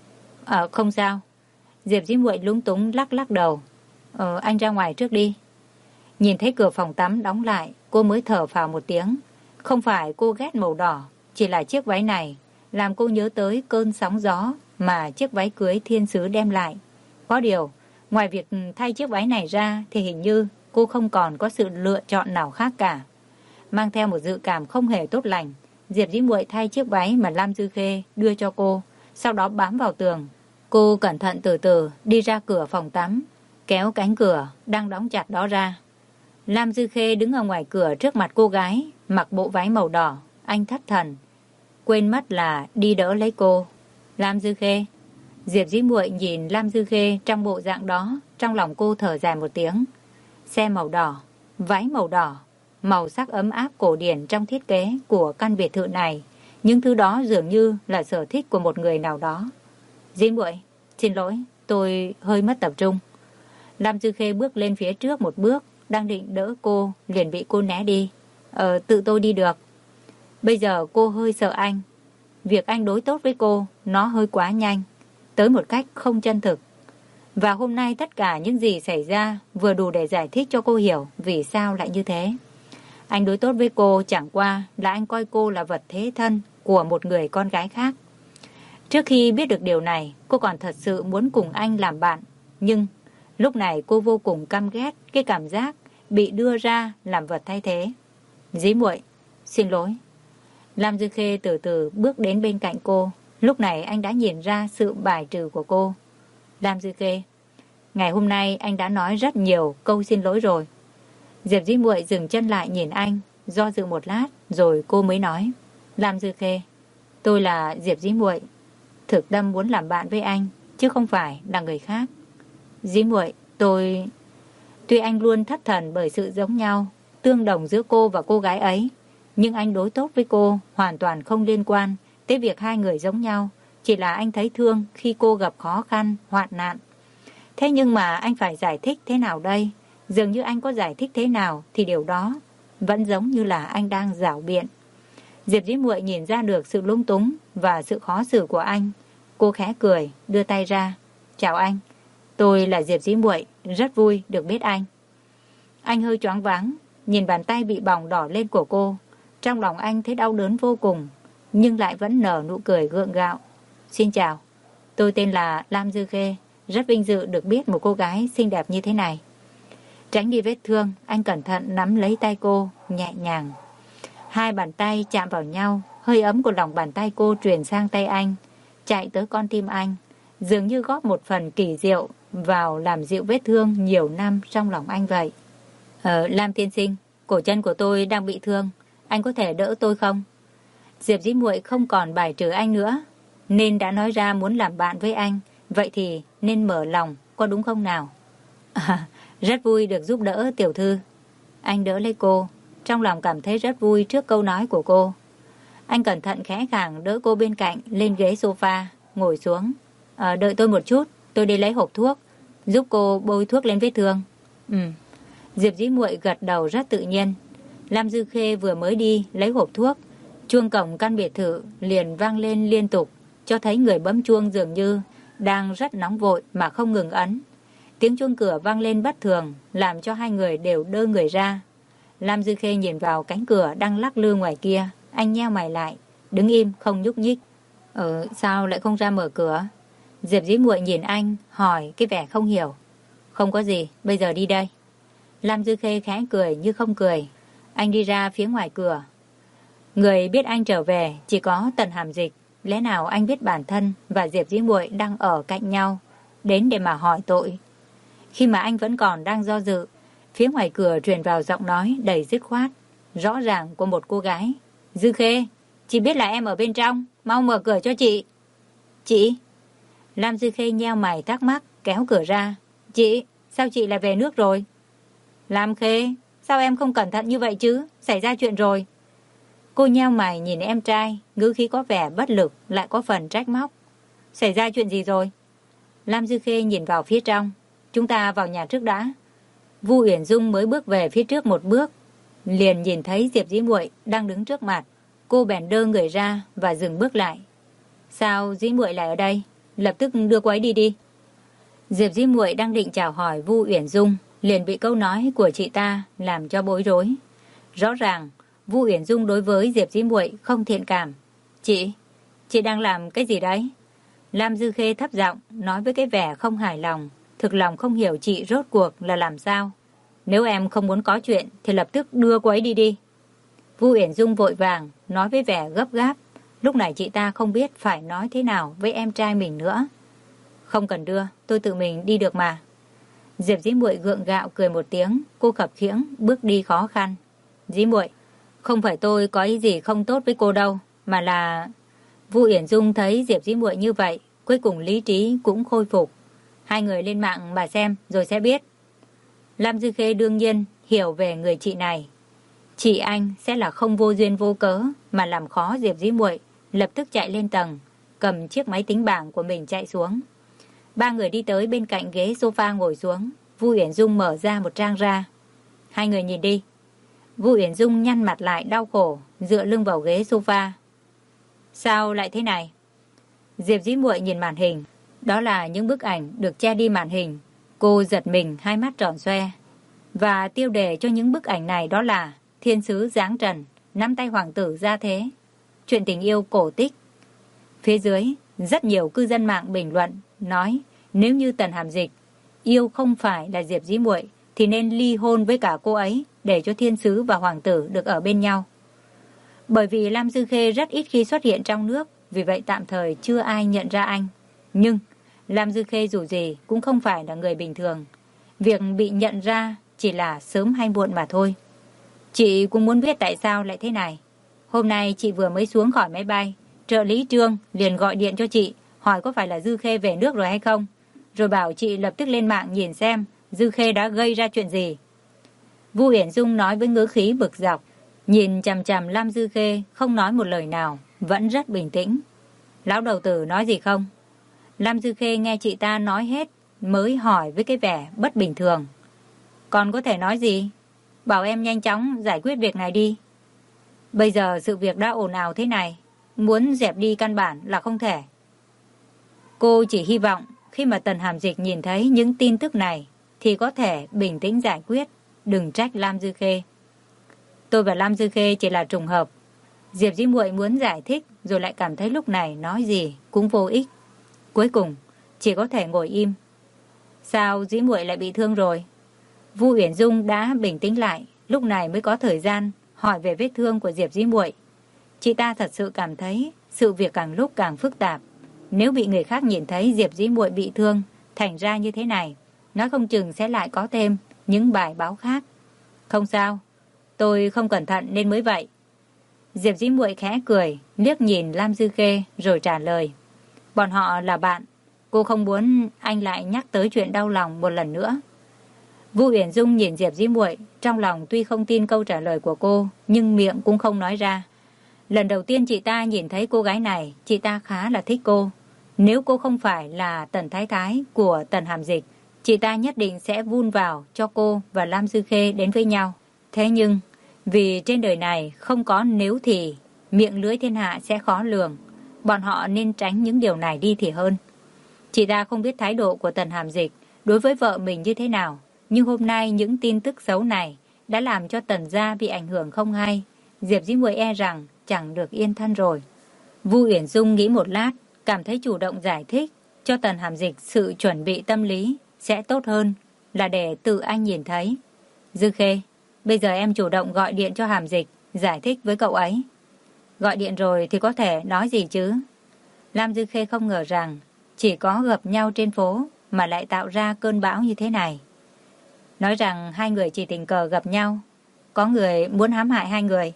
Không sao. Diệp Dĩ Muội lúng túng lắc lắc đầu. Anh ra ngoài trước đi. Nhìn thấy cửa phòng tắm đóng lại, cô mới thở phào một tiếng. Không phải cô ghét màu đỏ, chỉ là chiếc váy này làm cô nhớ tới cơn sóng gió mà chiếc váy cưới thiên sứ đem lại. Có điều, ngoài việc thay chiếc váy này ra thì hình như cô không còn có sự lựa chọn nào khác cả. Mang theo một dự cảm không hề tốt lành, Diệp Dĩ Muội thay chiếc váy mà Lam Dư Khê đưa cho cô, sau đó bám vào tường. Cô cẩn thận từ từ đi ra cửa phòng tắm, kéo cánh cửa đang đóng chặt đó ra. Lam Dư Khê đứng ở ngoài cửa trước mặt cô gái, mặc bộ váy màu đỏ. Anh thất thần, quên mất là đi đỡ lấy cô. Lam Dư Khê. Diệp Dĩ Muội nhìn Lam Dư Khê trong bộ dạng đó, trong lòng cô thở dài một tiếng. Xe màu đỏ, váy màu đỏ, màu sắc ấm áp cổ điển trong thiết kế của căn biệt thự này. Những thứ đó dường như là sở thích của một người nào đó. Dĩ Muội, xin lỗi, tôi hơi mất tập trung. Lam Dư Khê bước lên phía trước một bước, đang định đỡ cô, liền bị cô né đi. Tự tôi đi được. Bây giờ cô hơi sợ anh. Việc anh đối tốt với cô, nó hơi quá nhanh, tới một cách không chân thực. Và hôm nay tất cả những gì xảy ra vừa đủ để giải thích cho cô hiểu vì sao lại như thế. Anh đối tốt với cô chẳng qua là anh coi cô là vật thế thân của một người con gái khác. Trước khi biết được điều này, cô còn thật sự muốn cùng anh làm bạn. Nhưng lúc này cô vô cùng căm ghét cái cảm giác bị đưa ra làm vật thay thế. Dĩ Muội, xin lỗi. Lam Dư Khê từ từ bước đến bên cạnh cô. Lúc này anh đã nhìn ra sự bài trừ của cô. Lam Dư Khê, ngày hôm nay anh đã nói rất nhiều câu xin lỗi rồi. Diệp Dĩ Muội dừng chân lại nhìn anh, do dự một lát rồi cô mới nói. Lam Dư Khê, tôi là Diệp Dĩ Muội, thực tâm muốn làm bạn với anh, chứ không phải là người khác. Dĩ Muội, tuy anh luôn thất thần bởi sự giống nhau, tương đồng giữa cô và cô gái ấy, nhưng anh đối tốt với cô hoàn toàn không liên quan tới việc hai người giống nhau. Chỉ là anh thấy thương khi cô gặp khó khăn, hoạn nạn. Thế nhưng mà anh phải giải thích thế nào đây? Dường như anh có giải thích thế nào thì điều đó vẫn giống như là anh đang giảo biện. Diệp Dĩ Muội nhìn ra được sự lung túng và sự khó xử của anh. Cô khẽ cười, đưa tay ra. Chào anh, tôi là Diệp Dĩ Muội, rất vui được biết anh. Anh hơi choáng váng, nhìn bàn tay bị bỏng đỏ lên của cô. Trong lòng anh thấy đau đớn vô cùng, nhưng lại vẫn nở nụ cười gượng gạo. Xin chào, tôi tên là Lam Dư Khê, rất vinh dự được biết một cô gái xinh đẹp như thế này. Tránh đi vết thương, anh cẩn thận nắm lấy tay cô, nhẹ nhàng. Hai bàn tay chạm vào nhau, hơi ấm của lòng bàn tay cô truyền sang tay anh. chạy tới con tim anh, dường như góp một phần kỳ diệu vào làm dịu vết thương nhiều năm trong lòng anh vậy. Lam tiên sinh, cổ chân của tôi đang bị thương, anh có thể đỡ tôi không? Diệp Dĩ Muội không còn bài trừ anh nữa, nên đã nói ra muốn làm bạn với anh, vậy thì nên mở lòng, có đúng không nào? Rất vui được giúp đỡ tiểu thư. Anh đỡ lấy cô, trong lòng cảm thấy rất vui trước câu nói của cô. Anh cẩn thận khẽ khàng đỡ cô bên cạnh lên ghế sofa, ngồi xuống. Đợi tôi một chút, tôi đi lấy hộp thuốc, giúp cô bôi thuốc lên vết thương. Diệp Dĩ Muội gật đầu rất tự nhiên. Lam Dư Khê vừa mới đi lấy hộp thuốc, chuông cổng căn biệt thự liền vang lên liên tục, cho thấy người bấm chuông dường như đang rất nóng vội mà không ngừng ấn. Tiếng chuông cửa vang lên bất thường, làm cho hai người đều đơ người ra. Lam Dư Khê nhìn vào cánh cửa đang lắc lư ngoài kia, anh nheo mày lại, đứng im không nhúc nhích. Sao lại không ra mở cửa? Diệp Dĩ Muội nhìn anh, hỏi cái vẻ không hiểu. Không có gì, bây giờ đi đây. Lam Dư Khê khẽ cười như không cười. Anh đi ra phía ngoài cửa. Người biết anh trở về chỉ có Tần Hàm Dịch. Lẽ nào anh biết bản thân và Diệp Dĩ Muội đang ở cạnh nhau, đến để mà hỏi tội? Khi mà anh vẫn còn đang do dự, phía ngoài cửa truyền vào giọng nói đầy dứt khoát, rõ ràng của một cô gái. Dư Khê, chị biết là em ở bên trong, mau mở cửa cho chị. Chị? Lam Dư Khê nheo mày thắc mắc, kéo cửa ra. Chị, sao chị lại về nước rồi? Lam Khê, sao em không cẩn thận như vậy chứ? Xảy ra chuyện rồi. Cô nheo mày nhìn em trai, ngữ khí có vẻ bất lực, lại có phần trách móc. Xảy ra chuyện gì rồi? Lam Dư Khê nhìn vào phía trong. Chúng ta vào nhà trước đã. Vu Uyển Dung mới bước về phía trước một bước, liền nhìn thấy Diệp Dĩ Muội đang đứng trước mặt. Cô bèn đơ người ra và dừng bước lại. Sao Dĩ Muội lại ở đây? Lập tức đưa cô ấy đi đi. Diệp Dĩ Muội đang định chào hỏi Vu Uyển Dung, liền bị câu nói của chị ta làm cho bối rối. Rõ ràng Vu Uyển Dung đối với Diệp Dĩ Muội không thiện cảm. Chị đang làm cái gì đấy? Lam Dư Khê thấp giọng nói với cái vẻ không hài lòng, thực lòng không hiểu chị rốt cuộc là làm sao. Nếu em không muốn có chuyện thì lập tức đưa cô ấy đi đi. Vu Uyển Dung vội vàng nói với vẻ gấp gáp. Lúc này chị ta không biết phải nói thế nào với em trai mình nữa. Không cần đưa, tôi tự mình đi được mà. Diệp Dĩ Muội gượng gạo cười một tiếng, cô khập khiễng bước đi khó khăn. Dĩ Muội, không phải tôi có ý gì không tốt với cô đâu, mà là... Vu Uyển Dung thấy Diệp Dĩ Muội như vậy, cuối cùng lý trí cũng khôi phục. Hai người lên mạng mà xem rồi sẽ biết. Lam Dư Khê đương nhiên hiểu về người chị này. Chị anh sẽ là không vô duyên vô cớ mà làm khó Diệp Dĩ Muội, lập tức chạy lên tầng, cầm chiếc máy tính bảng của mình chạy xuống. Ba người đi tới bên cạnh ghế sofa ngồi xuống. Vu Uyển Dung mở ra một trang ra. Hai người nhìn đi. Vu Uyển Dung nhăn mặt lại đau khổ, dựa lưng vào ghế sofa. Sao lại thế này? Diệp Dĩ Muội nhìn màn hình. Đó là những bức ảnh được che đi màn hình. Cô giật mình, hai mắt tròn xoe. Và tiêu đề cho những bức ảnh này đó là Thiên sứ giáng trần, nắm tay hoàng tử ra thế, chuyện tình yêu cổ tích. Phía dưới, rất nhiều cư dân mạng bình luận, nói nếu như Tần Hàm Dịch yêu không phải là Diệp Dĩ Muội thì nên ly hôn với cả cô ấy để cho thiên sứ và hoàng tử được ở bên nhau. Bởi vì Lam Dư Khê rất ít khi xuất hiện trong nước, vì vậy tạm thời chưa ai nhận ra anh. Nhưng Lam Dư Khê dù gì cũng không phải là người bình thường. Việc bị nhận ra chỉ là sớm hay muộn mà thôi. Chị cũng muốn biết tại sao lại thế này. Hôm nay chị vừa mới xuống khỏi máy bay, trợ lý Trương liền gọi điện cho chị, hỏi có phải là Dư Khê về nước rồi hay không, rồi bảo chị lập tức lên mạng nhìn xem Dư Khê đã gây ra chuyện gì. Vu Uyển Dung nói với ngữ khí bực dọc, nhìn chằm chằm Lam Dư Khê không nói một lời nào, vẫn rất bình tĩnh. Lão đầu tử nói gì không? Lam Dư Khê nghe chị ta nói hết mới hỏi với cái vẻ bất bình thường. Còn có thể nói gì? Bảo em nhanh chóng giải quyết việc này đi. Bây giờ sự việc đã ồn ào thế này, muốn dẹp đi căn bản là không thể. Cô chỉ hy vọng khi mà Tần Hàm Dịch nhìn thấy những tin tức này thì có thể bình tĩnh giải quyết, đừng trách Lam Dư Khê. Tôi và Lam Dư Khê chỉ là trùng hợp. Diệp Dĩ Muội muốn giải thích rồi lại cảm thấy lúc này nói gì cũng vô ích. Cuối cùng chỉ có thể ngồi im. Sao Dĩ Muội lại bị thương rồi? Vu Uyển Dung đã bình tĩnh lại, lúc này mới có thời gian hỏi về vết thương của Diệp Dĩ Muội. Chị ta thật sự cảm thấy sự việc càng lúc càng phức tạp, nếu bị người khác nhìn thấy Diệp Dĩ Muội bị thương thành ra như thế này, nói không chừng sẽ lại có thêm những bài báo khác. Không sao, tôi không cẩn thận nên mới vậy. Diệp Dĩ Muội khẽ cười, liếc nhìn Lam Dư Khê rồi trả lời. Bọn họ là bạn, cô không muốn anh lại nhắc tới chuyện đau lòng một lần nữa. Vu Uyển Dung nhìn Diệp Dĩ Muội, trong lòng tuy không tin câu trả lời của cô, nhưng miệng cũng không nói ra. Lần đầu tiên chị ta nhìn thấy cô gái này, chị ta khá là thích cô. Nếu cô không phải là Tần Thái Thái của Tần Hàm Dịch, chị ta nhất định sẽ vun vào cho cô và Lam Dư Khê đến với nhau. Thế nhưng, vì trên đời này không có nếu thì, miệng lưới thiên hạ sẽ khó lường. Bọn họ nên tránh những điều này đi thì hơn. Chị ta không biết thái độ của Tần Hàm Dịch đối với vợ mình như thế nào, nhưng hôm nay những tin tức xấu này đã làm cho Tần gia bị ảnh hưởng không hay. Diệp Dĩ Muội e rằng chẳng được yên thân rồi. Vu Uyển Dung nghĩ một lát, cảm thấy chủ động giải thích cho Tần Hàm Dịch sự chuẩn bị tâm lý sẽ tốt hơn là để tự anh nhìn thấy. Dư Khê, bây giờ em chủ động gọi điện cho Hàm Dịch, giải thích với cậu ấy. Gọi điện rồi thì có thể nói gì chứ? Lam Dư Khê không ngờ rằng chỉ có gặp nhau trên phố mà lại tạo ra cơn bão như thế này. Nói rằng hai người chỉ tình cờ gặp nhau, có người muốn hãm hại hai người.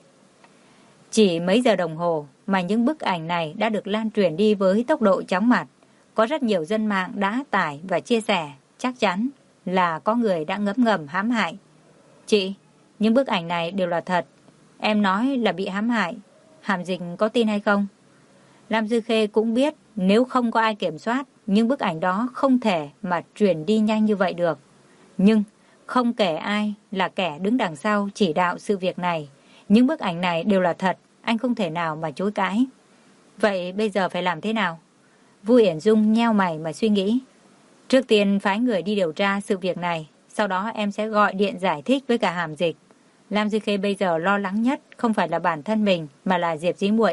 Chỉ mấy giờ đồng hồ mà những bức ảnh này đã được lan truyền đi với tốc độ chóng mặt. Có rất nhiều dân mạng đã tải và chia sẻ, chắc chắn là có người đã ngấm ngầm hãm hại. Chị, những bức ảnh này đều là thật. Em nói là bị hãm hại. Hàm Dịch có tin hay không? Lam Dư Khê cũng biết nếu không có ai kiểm soát, những bức ảnh đó không thể mà truyền đi nhanh như vậy được. Nhưng không kể ai là kẻ đứng đằng sau chỉ đạo sự việc này, những bức ảnh này đều là thật, anh không thể nào mà chối cãi. Vậy bây giờ phải làm thế nào? Vu Uyển Dung nheo mày mà suy nghĩ. Trước tiên phái người đi điều tra sự việc này, sau đó em sẽ gọi điện giải thích với cả Hàm Dịch. Lam Dư Khê bây giờ lo lắng nhất không phải là bản thân mình mà là Diệp Dĩ Muội.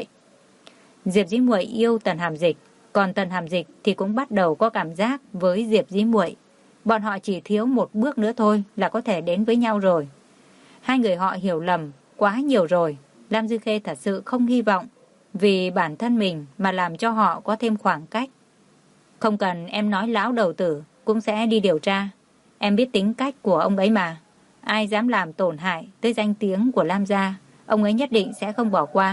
Diệp Dĩ Muội yêu Tần Hàm Dịch, còn Tần Hàm Dịch thì cũng bắt đầu có cảm giác với Diệp Dĩ Muội. Bọn họ chỉ thiếu một bước nữa thôi là có thể đến với nhau rồi. Hai người họ hiểu lầm quá nhiều rồi. Lam Dư Khê thật sự không hy vọng vì bản thân mình mà làm cho họ có thêm khoảng cách. Không cần em nói lão đầu tử cũng sẽ đi điều tra. Em biết tính cách của ông ấy mà. Ai dám làm tổn hại tới danh tiếng của Lam gia, ông ấy nhất định sẽ không bỏ qua.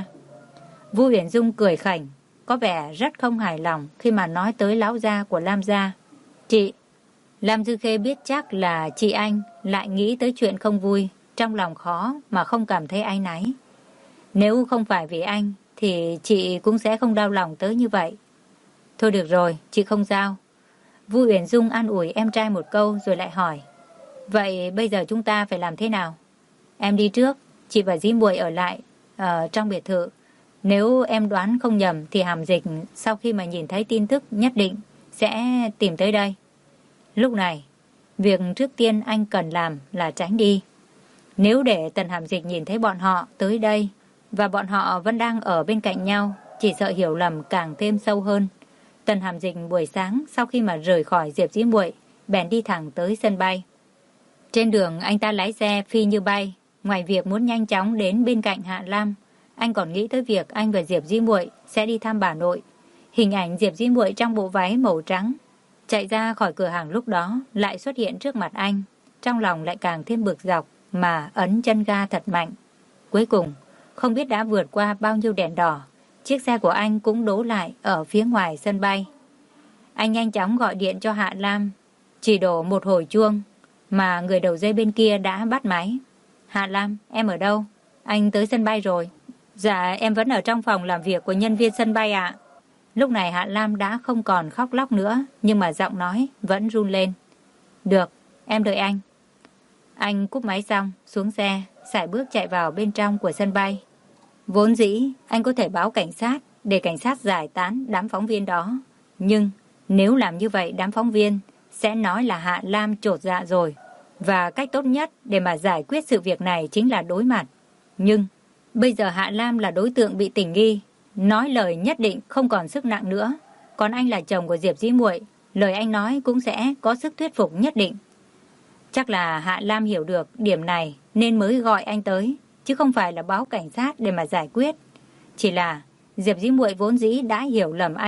Vu Uyển Dung cười khảnh, có vẻ rất không hài lòng khi mà nói tới lão gia của Lam gia. Chị, Lam Dư Khê biết chắc là chị anh lại nghĩ tới chuyện không vui, trong lòng khó mà không cảm thấy áy náy. Nếu không phải vì anh thì chị cũng sẽ không đau lòng tới như vậy. Thôi được rồi, chị không sao. Vu Uyển Dung an ủi em trai một câu rồi lại hỏi. Vậy bây giờ chúng ta phải làm thế nào? Em đi trước, chị và Dĩ Muội ở lại trong biệt thự. Nếu em đoán không nhầm thì Hàm Dịch sau khi mà nhìn thấy tin tức nhất định sẽ tìm tới đây. Lúc này, việc trước tiên anh cần làm là tránh đi. Nếu để Tần Hàm Dịch nhìn thấy bọn họ tới đây và bọn họ vẫn đang ở bên cạnh nhau, chỉ sợ hiểu lầm càng thêm sâu hơn. Tần Hàm Dịch buổi sáng sau khi mà rời khỏi Diệp Dĩ Muội bèn đi thẳng tới sân bay. Trên đường anh ta lái xe phi như bay. Ngoài việc muốn nhanh chóng đến bên cạnh Hạ Lam, anh còn nghĩ tới việc anh và Diệp Dĩ Muội sẽ đi thăm bà nội. Hình ảnh Diệp Dĩ Muội trong bộ váy màu trắng chạy ra khỏi cửa hàng lúc đó lại xuất hiện trước mặt anh. Trong lòng lại càng thêm bực dọc mà ấn chân ga thật mạnh. Cuối cùng, không biết đã vượt qua bao nhiêu đèn đỏ, chiếc xe của anh cũng đỗ lại ở phía ngoài sân bay. Anh nhanh chóng gọi điện cho Hạ Lam. Chỉ đổ một hồi chuông mà người đầu dây bên kia đã bắt máy. Hạ Lam, em ở đâu? Anh tới sân bay rồi. Dạ, em vẫn ở trong phòng làm việc của nhân viên sân bay ạ. Lúc này Hạ Lam đã không còn khóc lóc nữa, nhưng mà giọng nói vẫn run lên. Được, em đợi anh. Anh cúp máy xong, xuống xe, sải bước chạy vào bên trong của sân bay. Vốn dĩ, anh có thể báo cảnh sát để cảnh sát giải tán đám phóng viên đó. Nhưng nếu làm như vậy, đám phóng viên sẽ nói là Hạ Lam chột dạ rồi. Và cách tốt nhất để mà giải quyết sự việc này chính là đối mặt. Nhưng bây giờ Hạ Lam là đối tượng bị tình nghi, nói lời nhất định không còn sức nặng nữa. Còn anh là chồng của Diệp Dĩ Muội, lời anh nói cũng sẽ có sức thuyết phục nhất định. Chắc là Hạ Lam hiểu được điểm này nên mới gọi anh tới, chứ không phải là báo cảnh sát để mà giải quyết. Chỉ là Diệp Dĩ Muội vốn dĩ đã hiểu lầm anh,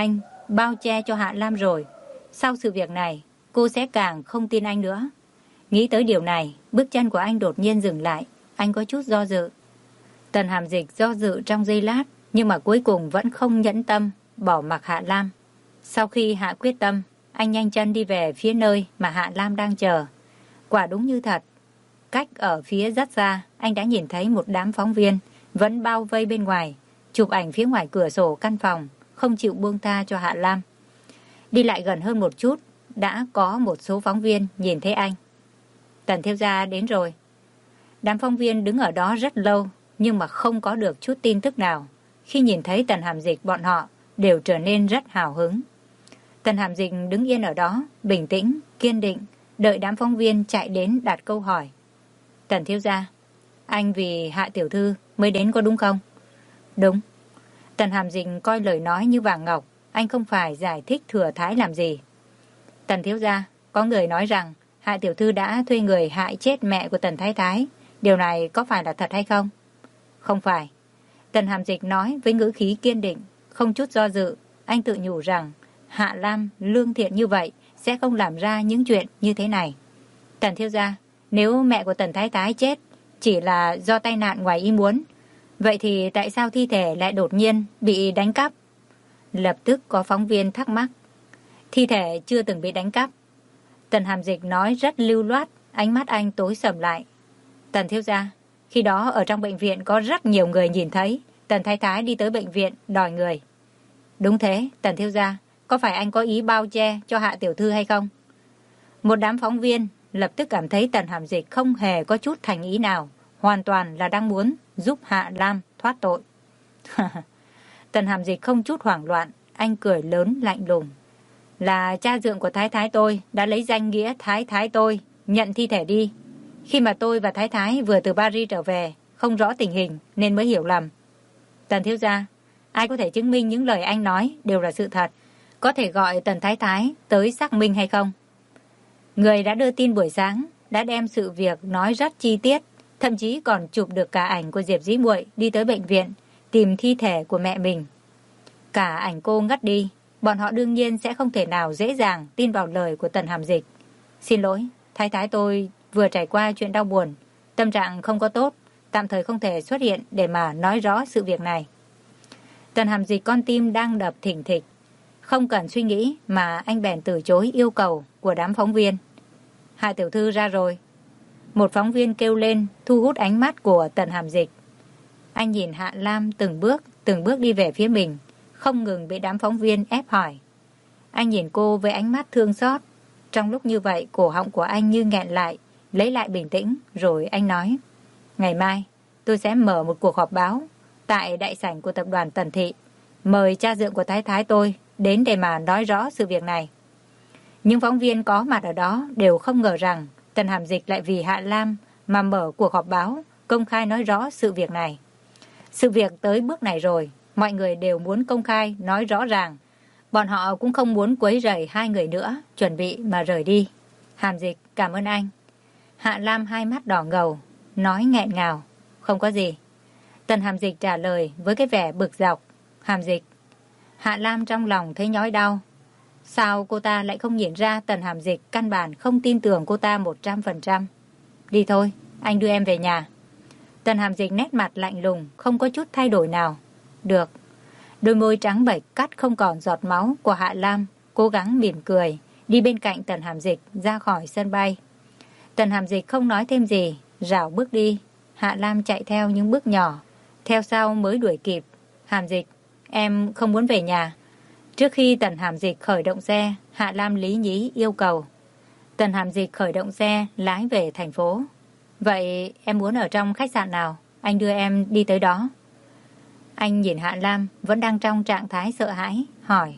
bao che cho Hạ Lam rồi. Sau sự việc này, cô sẽ càng không tin anh nữa. Nghĩ tới điều này, bước chân của anh đột nhiên dừng lại. Anh có chút do dự. Tần Hàm Dịch do dự trong giây lát, nhưng mà cuối cùng vẫn không nhẫn tâm bỏ mặc Hạ Lam. Sau khi hạ quyết tâm, anh nhanh chân đi về phía nơi mà Hạ Lam đang chờ. Quả đúng như thật, cách ở phía rất xa, anh đã nhìn thấy một đám phóng viên vẫn bao vây bên ngoài, chụp ảnh phía ngoài cửa sổ căn phòng, không chịu buông tha cho Hạ Lam. Đi lại gần hơn một chút, đã có một số phóng viên nhìn thấy anh. Tần thiếu gia đến rồi. Đám phóng viên đứng ở đó rất lâu, nhưng mà không có được chút tin tức nào. Khi nhìn thấy Tần Hàm Dịch, bọn họ đều trở nên rất hào hứng. Tần Hàm Dịch đứng yên ở đó, bình tĩnh, kiên định, đợi đám phóng viên chạy đến đặt câu hỏi. Tần thiếu gia, anh vì Hạ tiểu thư mới đến có đúng không? Đúng. Tần Hàm Dịch coi lời nói như vàng ngọc, anh không phải giải thích thừa thãi làm gì. Tần thiếu gia, có người nói rằng Hạ tiểu thư đã thuê người hại chết mẹ của Tần thái thái. Điều này có phải là thật hay không? Không phải. Tần Hàm Dịch nói với ngữ khí kiên định, không chút do dự. Anh tự nhủ rằng Hạ Lam lương thiện như vậy sẽ không làm ra những chuyện như thế này. Tần thiếu gia, nếu mẹ của Tần thái thái chết chỉ là do tai nạn ngoài ý muốn, vậy thì tại sao thi thể lại đột nhiên bị đánh cắp? Lập tức có phóng viên thắc mắc. Thi thể chưa từng bị đánh cắp. Tần Hàm Dịch nói rất lưu loát, ánh mắt anh tối sầm lại. Tần thiếu gia, khi đó ở trong bệnh viện có rất nhiều người nhìn thấy Tần thái thái đi tới bệnh viện đòi người. Đúng thế, Tần thiếu gia, có phải anh có ý bao che cho Hạ tiểu thư hay không? Một đám phóng viên lập tức cảm thấy Tần Hàm Dịch không hề có chút thành ý nào, hoàn toàn là đang muốn giúp Hạ Lam thoát tội. Tần Hàm Dịch không chút hoảng loạn, anh cười lớn lạnh lùng. Là cha dượng của thái thái tôi đã lấy danh nghĩa thái thái tôi nhận thi thể đi. Khi mà tôi và thái thái vừa từ Paris trở về, không rõ tình hình nên mới hiểu lầm. Tần thiếu gia, ai có thể chứng minh những lời anh nói đều là sự thật? Có thể gọi Tần thái thái tới xác minh hay không? Người đã đưa tin buổi sáng đã đem sự việc nói rất chi tiết, thậm chí còn chụp được cả ảnh của Diệp Dĩ Muội đi tới bệnh viện tìm thi thể của mẹ mình. Cả ảnh cô ngất đi, bọn họ đương nhiên sẽ không thể nào dễ dàng tin vào lời của Tần Hàm Dịch. Xin lỗi, thái thái tôi vừa trải qua chuyện đau buồn, tâm trạng không có tốt, tạm thời không thể xuất hiện để mà nói rõ sự việc này. Tần Hàm Dịch con tim đang đập thình thịch, không cần suy nghĩ mà anh bèn từ chối yêu cầu của đám phóng viên. Hạ tiểu thư ra rồi. Một phóng viên kêu lên, thu hút ánh mắt của Tần Hàm Dịch. Anh nhìn Hạ Lam từng bước đi về phía mình, không ngừng bị đám phóng viên ép hỏi. Anh nhìn cô với ánh mắt thương xót. Trong lúc như vậy, cổ họng của anh như nghẹn lại, lấy lại bình tĩnh, rồi anh nói. Ngày mai, tôi sẽ mở một cuộc họp báo tại đại sảnh của tập đoàn Tần Thị, mời cha dượng của thái thái tôi đến để mà nói rõ sự việc này. Những phóng viên có mặt ở đó đều không ngờ rằng Tần Hàm Dịch lại vì Hạ Lam mà mở cuộc họp báo, công khai nói rõ sự việc này. Sự việc tới bước này rồi, mọi người đều muốn công khai nói rõ ràng. Bọn họ cũng không muốn quấy rầy hai người nữa, chuẩn bị mà rời đi. Hàm Dịch, cảm ơn anh. Hạ Lam hai mắt đỏ ngầu, nói nghẹn ngào. Không có gì. Tần Hàm Dịch trả lời với cái vẻ bực dọc. Hàm Dịch. Hạ Lam trong lòng thấy nhói đau. Sao cô ta lại không nhìn ra Tần Hàm Dịch căn bản không tin tưởng cô ta 100%? Đi thôi, anh đưa em về nhà. Tần Hàm Dịch nét mặt lạnh lùng, không có chút thay đổi nào. Được. Đôi môi trắng bệch cắt không còn giọt máu của Hạ Lam, cố gắng mỉm cười, đi bên cạnh Tần Hàm Dịch ra khỏi sân bay. Tần Hàm Dịch không nói thêm gì, rảo bước đi. Hạ Lam chạy theo những bước nhỏ, theo sau mới đuổi kịp. Hàm Dịch, em không muốn về nhà. Trước khi Tần Hàm Dịch khởi động xe, Hạ Lam lý nhí yêu cầu. Tần Hàm Dịch khởi động xe, lái về thành phố. Vậy em muốn ở trong khách sạn nào? Anh đưa em đi tới đó. Anh nhìn Hạ Lam vẫn đang trong trạng thái sợ hãi, hỏi.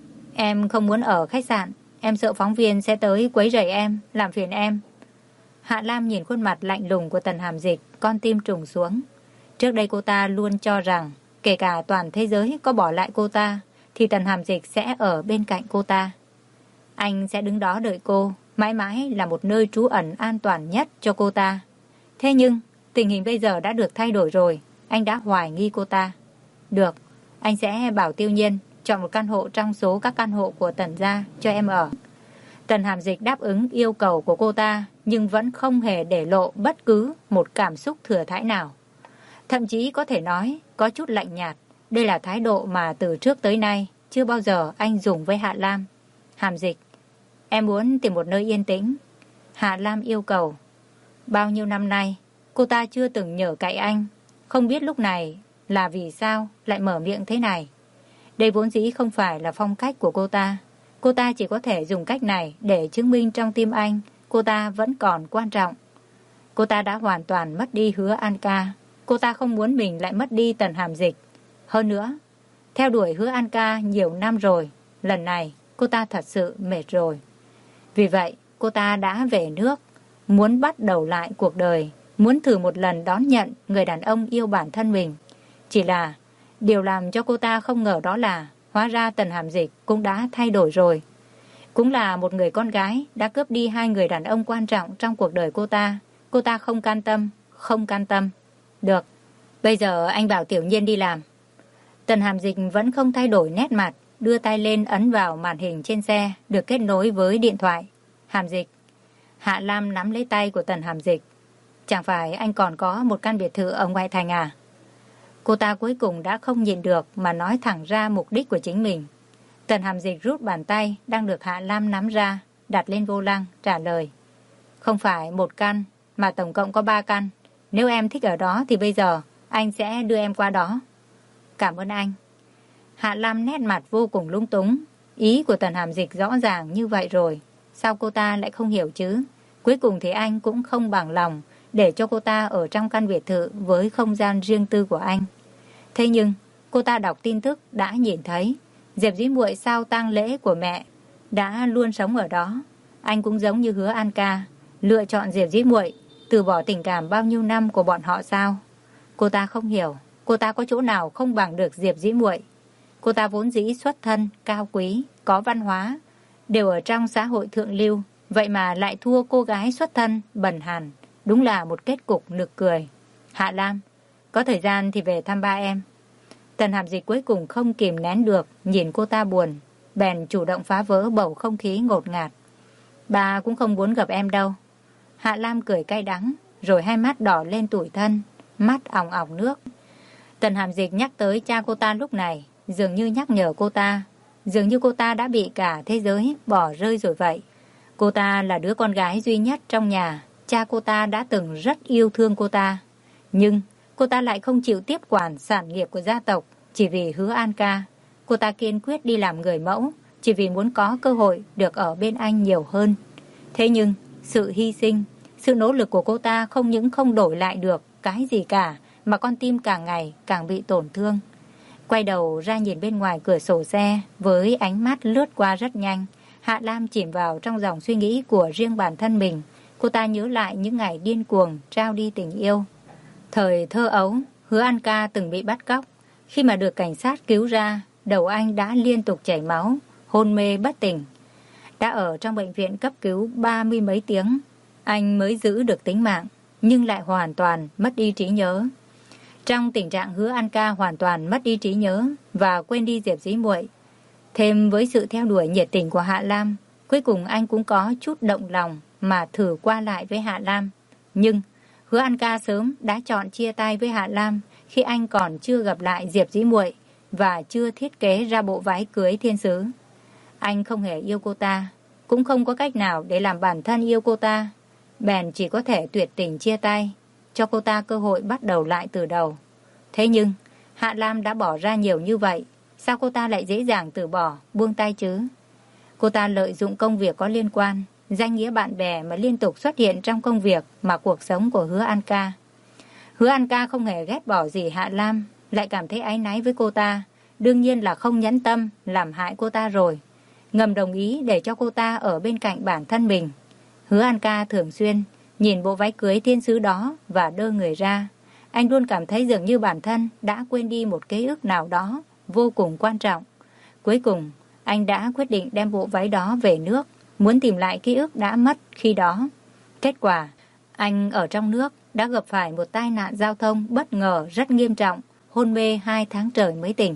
Em không muốn ở khách sạn, em sợ phóng viên sẽ tới quấy rầy em, làm phiền em. Hạ Lam nhìn khuôn mặt lạnh lùng của Tần Hàm Dịch, con tim trùng xuống. Trước đây cô ta luôn cho rằng, kể cả toàn thế giới có bỏ lại cô ta, thì Tần Hàm Dịch sẽ ở bên cạnh cô ta. Anh sẽ đứng đó đợi cô, mãi mãi là một nơi trú ẩn an toàn nhất cho cô ta. Thế nhưng, tình hình bây giờ đã được thay đổi rồi, anh đã hoài nghi cô ta. Được, anh sẽ bảo Tiêu Nhiên chọn một căn hộ trong số các căn hộ của Tần gia cho em ở. Tần Hàm Dịch đáp ứng yêu cầu của cô ta, nhưng vẫn không hề để lộ bất cứ một cảm xúc thừa thãi nào. Thậm chí có thể nói có chút lạnh nhạt. Đây là thái độ mà từ trước tới nay chưa bao giờ anh dùng với Hạ Lam. Hàm Dịch, em muốn tìm một nơi yên tĩnh. Hạ Lam yêu cầu. Bao nhiêu năm nay, cô ta chưa từng nhờ cậy anh. Không biết lúc này là vì sao lại mở miệng thế này. Đây vốn dĩ không phải là phong cách của cô ta. Cô ta chỉ có thể dùng cách này để chứng minh trong tim anh cô ta vẫn còn quan trọng. Cô ta đã hoàn toàn mất đi Hứa An Ca. Cô ta không muốn mình lại mất đi Tần Hàm Dịch. Hơn nữa, theo đuổi Hứa An Ca nhiều năm rồi, lần này cô ta thật sự mệt rồi. Vì vậy, cô ta đã về nước, muốn bắt đầu lại cuộc đời, muốn thử một lần đón nhận người đàn ông yêu bản thân mình. Chỉ là điều làm cho cô ta không ngờ đó là hóa ra Tần Hàm Dịch cũng đã thay đổi rồi. Cũng là một người con gái đã cướp đi hai người đàn ông quan trọng trong cuộc đời cô ta. Cô ta không can tâm. Được, bây giờ anh bảo Tiểu Nhiên đi làm. Tần Hàm Dịch vẫn không thay đổi nét mặt, đưa tay lên ấn vào màn hình trên xe được kết nối với điện thoại. Hàm Dịch. Hạ Lam nắm lấy tay của Tần Hàm Dịch. Chẳng phải anh còn có một căn biệt thự ở ngoại thành à? Cô ta cuối cùng đã không nhịn được mà nói thẳng ra mục đích của chính mình. Tần Hàm Dịch rút bàn tay đang được Hạ Lam nắm ra, đặt lên vô lăng, trả lời. Không phải một căn, mà tổng cộng có 3 căn. Nếu em thích ở đó thì bây giờ anh sẽ đưa em qua đó. Cảm ơn anh. Hạ Lam nét mặt vô cùng lung túng. Ý của Tần Hàm Dịch rõ ràng như vậy rồi. Sao cô ta lại không hiểu chứ? Cuối cùng thì anh cũng không bằng lòng để cho cô ta ở trong căn biệt thự với không gian riêng tư của anh. Thế nhưng, cô ta đọc tin tức đã nhìn thấy Diệp Dĩ Muội sau tang lễ của mẹ đã luôn sống ở đó. Anh cũng giống như Hứa An Ca, lựa chọn Diệp Dĩ Muội, từ bỏ tình cảm bao nhiêu năm của bọn họ sao? Cô ta không hiểu, cô ta có chỗ nào không bằng được Diệp Dĩ Muội. Cô ta vốn dĩ xuất thân, cao quý, có văn hóa, đều ở trong xã hội thượng lưu, vậy mà lại thua cô gái xuất thân, bần hàn. Đúng là một kết cục nực cười. Hạ Lam, có thời gian thì về thăm ba em. Tần Hàm Dịch cuối cùng không kìm nén được, nhìn cô ta buồn, bèn chủ động phá vỡ bầu không khí ngột ngạt. Ba cũng không muốn gặp em đâu. Hạ Lam cười cay đắng, rồi hai mắt đỏ lên tủi thân, mắt ỏng ỏng nước. Tần Hàm Dịch nhắc tới cha cô ta lúc này, dường như nhắc nhở cô ta, dường như cô ta đã bị cả thế giới bỏ rơi rồi vậy. Cô ta là đứa con gái duy nhất trong nhà, cha cô ta đã từng rất yêu thương cô ta. Nhưng cô ta lại không chịu tiếp quản sản nghiệp của gia tộc chỉ vì Hứa An Ca. Cô ta kiên quyết đi làm người mẫu chỉ vì muốn có cơ hội được ở bên anh nhiều hơn. Thế nhưng sự hy sinh, sự nỗ lực của cô ta không những không đổi lại được cái gì cả, mà con tim càng ngày càng bị tổn thương. Quay đầu ra nhìn bên ngoài cửa sổ xe với ánh mắt lướt qua rất nhanh, Hạ Lam chìm vào trong dòng suy nghĩ của riêng bản thân mình. Cô ta nhớ lại những ngày điên cuồng trao đi tình yêu. Thời thơ ấu, Hứa An Ca từng bị bắt cóc. Khi mà được cảnh sát cứu ra, đầu anh đã liên tục chảy máu, hôn mê bất tỉnh. Đã ở trong bệnh viện cấp cứu 30 mấy tiếng, anh mới giữ được tính mạng, nhưng lại hoàn toàn mất đi trí nhớ. Trong tình trạng Hứa An Ca hoàn toàn mất đi trí nhớ và quên đi Diệp Dĩ Muội, thêm với sự theo đuổi nhiệt tình của Hạ Lam, cuối cùng anh cũng có chút động lòng mà thử qua lại với Hạ Lam. Nhưng Hứa An Ca sớm đã chọn chia tay với Hạ Lam khi anh còn chưa gặp lại Diệp Dĩ Muội và chưa thiết kế ra bộ váy cưới thiên sứ. Anh không hề yêu cô ta, cũng không có cách nào để làm bản thân yêu cô ta, bèn chỉ có thể tuyệt tình chia tay, cho cô ta cơ hội bắt đầu lại từ đầu. Thế nhưng Hạ Lam đã bỏ ra nhiều như vậy, sao cô ta lại dễ dàng từ bỏ, buông tay chứ? Cô ta lợi dụng công việc có liên quan, danh nghĩa bạn bè mà liên tục xuất hiện trong công việc mà cuộc sống của Hứa An Ca. Hứa An Ca không hề ghét bỏ gì Hạ Lam, lại cảm thấy áy náy với cô ta, đương nhiên là không nhẫn tâm làm hại cô ta rồi, ngầm đồng ý để cho cô ta ở bên cạnh bản thân mình. Hứa An Ca thường xuyên nhìn bộ váy cưới thiên sứ đó và đơ người ra. Anh luôn cảm thấy dường như bản thân đã quên đi một ký ức nào đó vô cùng quan trọng. Cuối cùng, anh đã quyết định đem bộ váy đó về nước, muốn tìm lại ký ức đã mất khi đó. Kết quả, anh ở trong nước đã gặp phải một tai nạn giao thông bất ngờ rất nghiêm trọng, hôn mê 2 tháng trời mới tỉnh.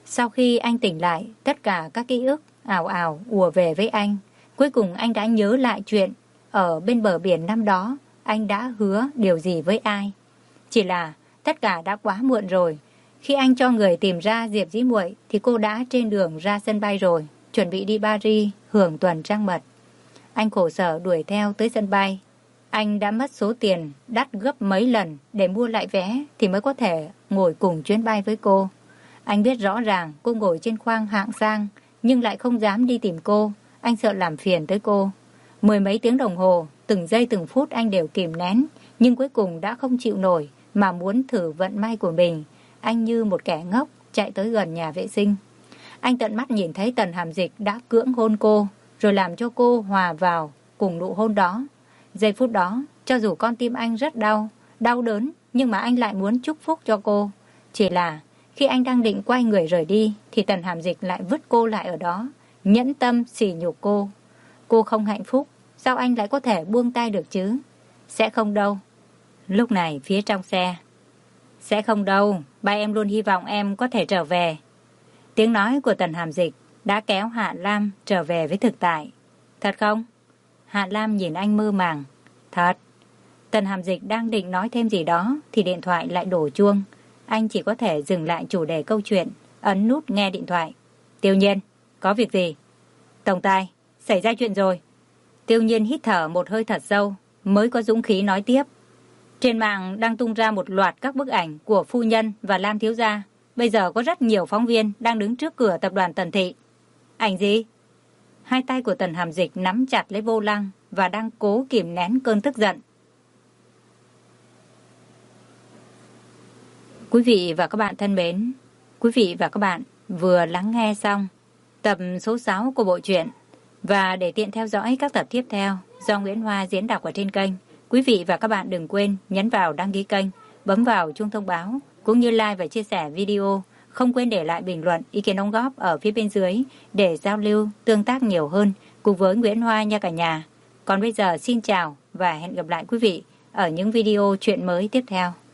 Sau khi anh tỉnh lại, tất cả các ký ức ào ào ùa về với anh. Cuối cùng anh đã nhớ lại chuyện ở bên bờ biển năm đó anh đã hứa điều gì với ai. Chỉ là tất cả đã quá muộn rồi. Khi anh cho người tìm ra Diệp Dĩ Muội thì cô đã trên đường ra sân bay rồi, chuẩn bị đi Paris hưởng tuần trăng mật. Anh khổ sở đuổi theo tới sân bay. Anh đã mất số tiền đắt gấp mấy lần để mua lại vé thì mới có thể ngồi cùng chuyến bay với cô. Anh biết rõ ràng cô ngồi trên khoang hạng sang nhưng lại không dám đi tìm cô. Anh sợ làm phiền tới cô. 10 mấy tiếng đồng hồ, từng giây từng phút anh đều kìm nén, nhưng cuối cùng đã không chịu nổi mà muốn thử vận may của mình. Anh như một kẻ ngốc chạy tới gần nhà vệ sinh. Anh tận mắt nhìn thấy Tần Hàm Dịch đã cưỡng hôn cô, rồi làm cho cô hòa vào cùng nụ hôn đó. Giây phút đó, cho dù con tim anh rất đau đớn, nhưng mà anh lại muốn chúc phúc cho cô. Chỉ là khi anh đang định quay người rời đi thì Tần Hàm Dịch lại vứt cô lại ở đó, nhẫn tâm sỉ nhục cô. Cô không hạnh phúc, sao anh lại có thể buông tay được chứ? Sẽ không đâu. Lúc này phía trong xe, sẽ không đâu, ba em luôn hy vọng em có thể trở về. Tiếng nói của Tần Hàm Dịch đã kéo Hạ Lam trở về với thực tại. Thật không? Hạ Lam nhìn anh mơ màng. Thật. Tần Hàm Dịch đang định nói thêm gì đó thì điện thoại lại đổ chuông. Anh chỉ có thể dừng lại chủ đề câu chuyện, ấn nút nghe điện thoại. Tiêu Nhiên, có việc gì? Tổng tài, xảy ra chuyện rồi. Tiêu Nhiên hít thở một hơi thật sâu mới có dũng khí nói tiếp. Trên mạng đang tung ra một loạt các bức ảnh của phu nhân và Lam thiếu gia. Bây giờ có rất nhiều phóng viên đang đứng trước cửa tập đoàn Tần Thị. Ảnh gì? Hai tay của Tần Hàm Dịch nắm chặt lấy vô lăng và đang cố kìm nén cơn tức giận. Quý vị và các bạn thân mến, quý vị và các bạn vừa lắng nghe xong tập số 6 của bộ truyện. Và để tiện theo dõi các tập tiếp theo do Nguyễn Hoa diễn đọc ở trên kênh, quý vị và các bạn đừng quên nhấn vào đăng ký kênh, bấm vào chuông thông báo, cũng như like và chia sẻ video. Không quên để lại bình luận, ý kiến đóng góp ở phía bên dưới để giao lưu, tương tác nhiều hơn cùng với Nguyễn Hoa nha cả nhà. Còn bây giờ xin chào và hẹn gặp lại quý vị ở những video truyện mới tiếp theo.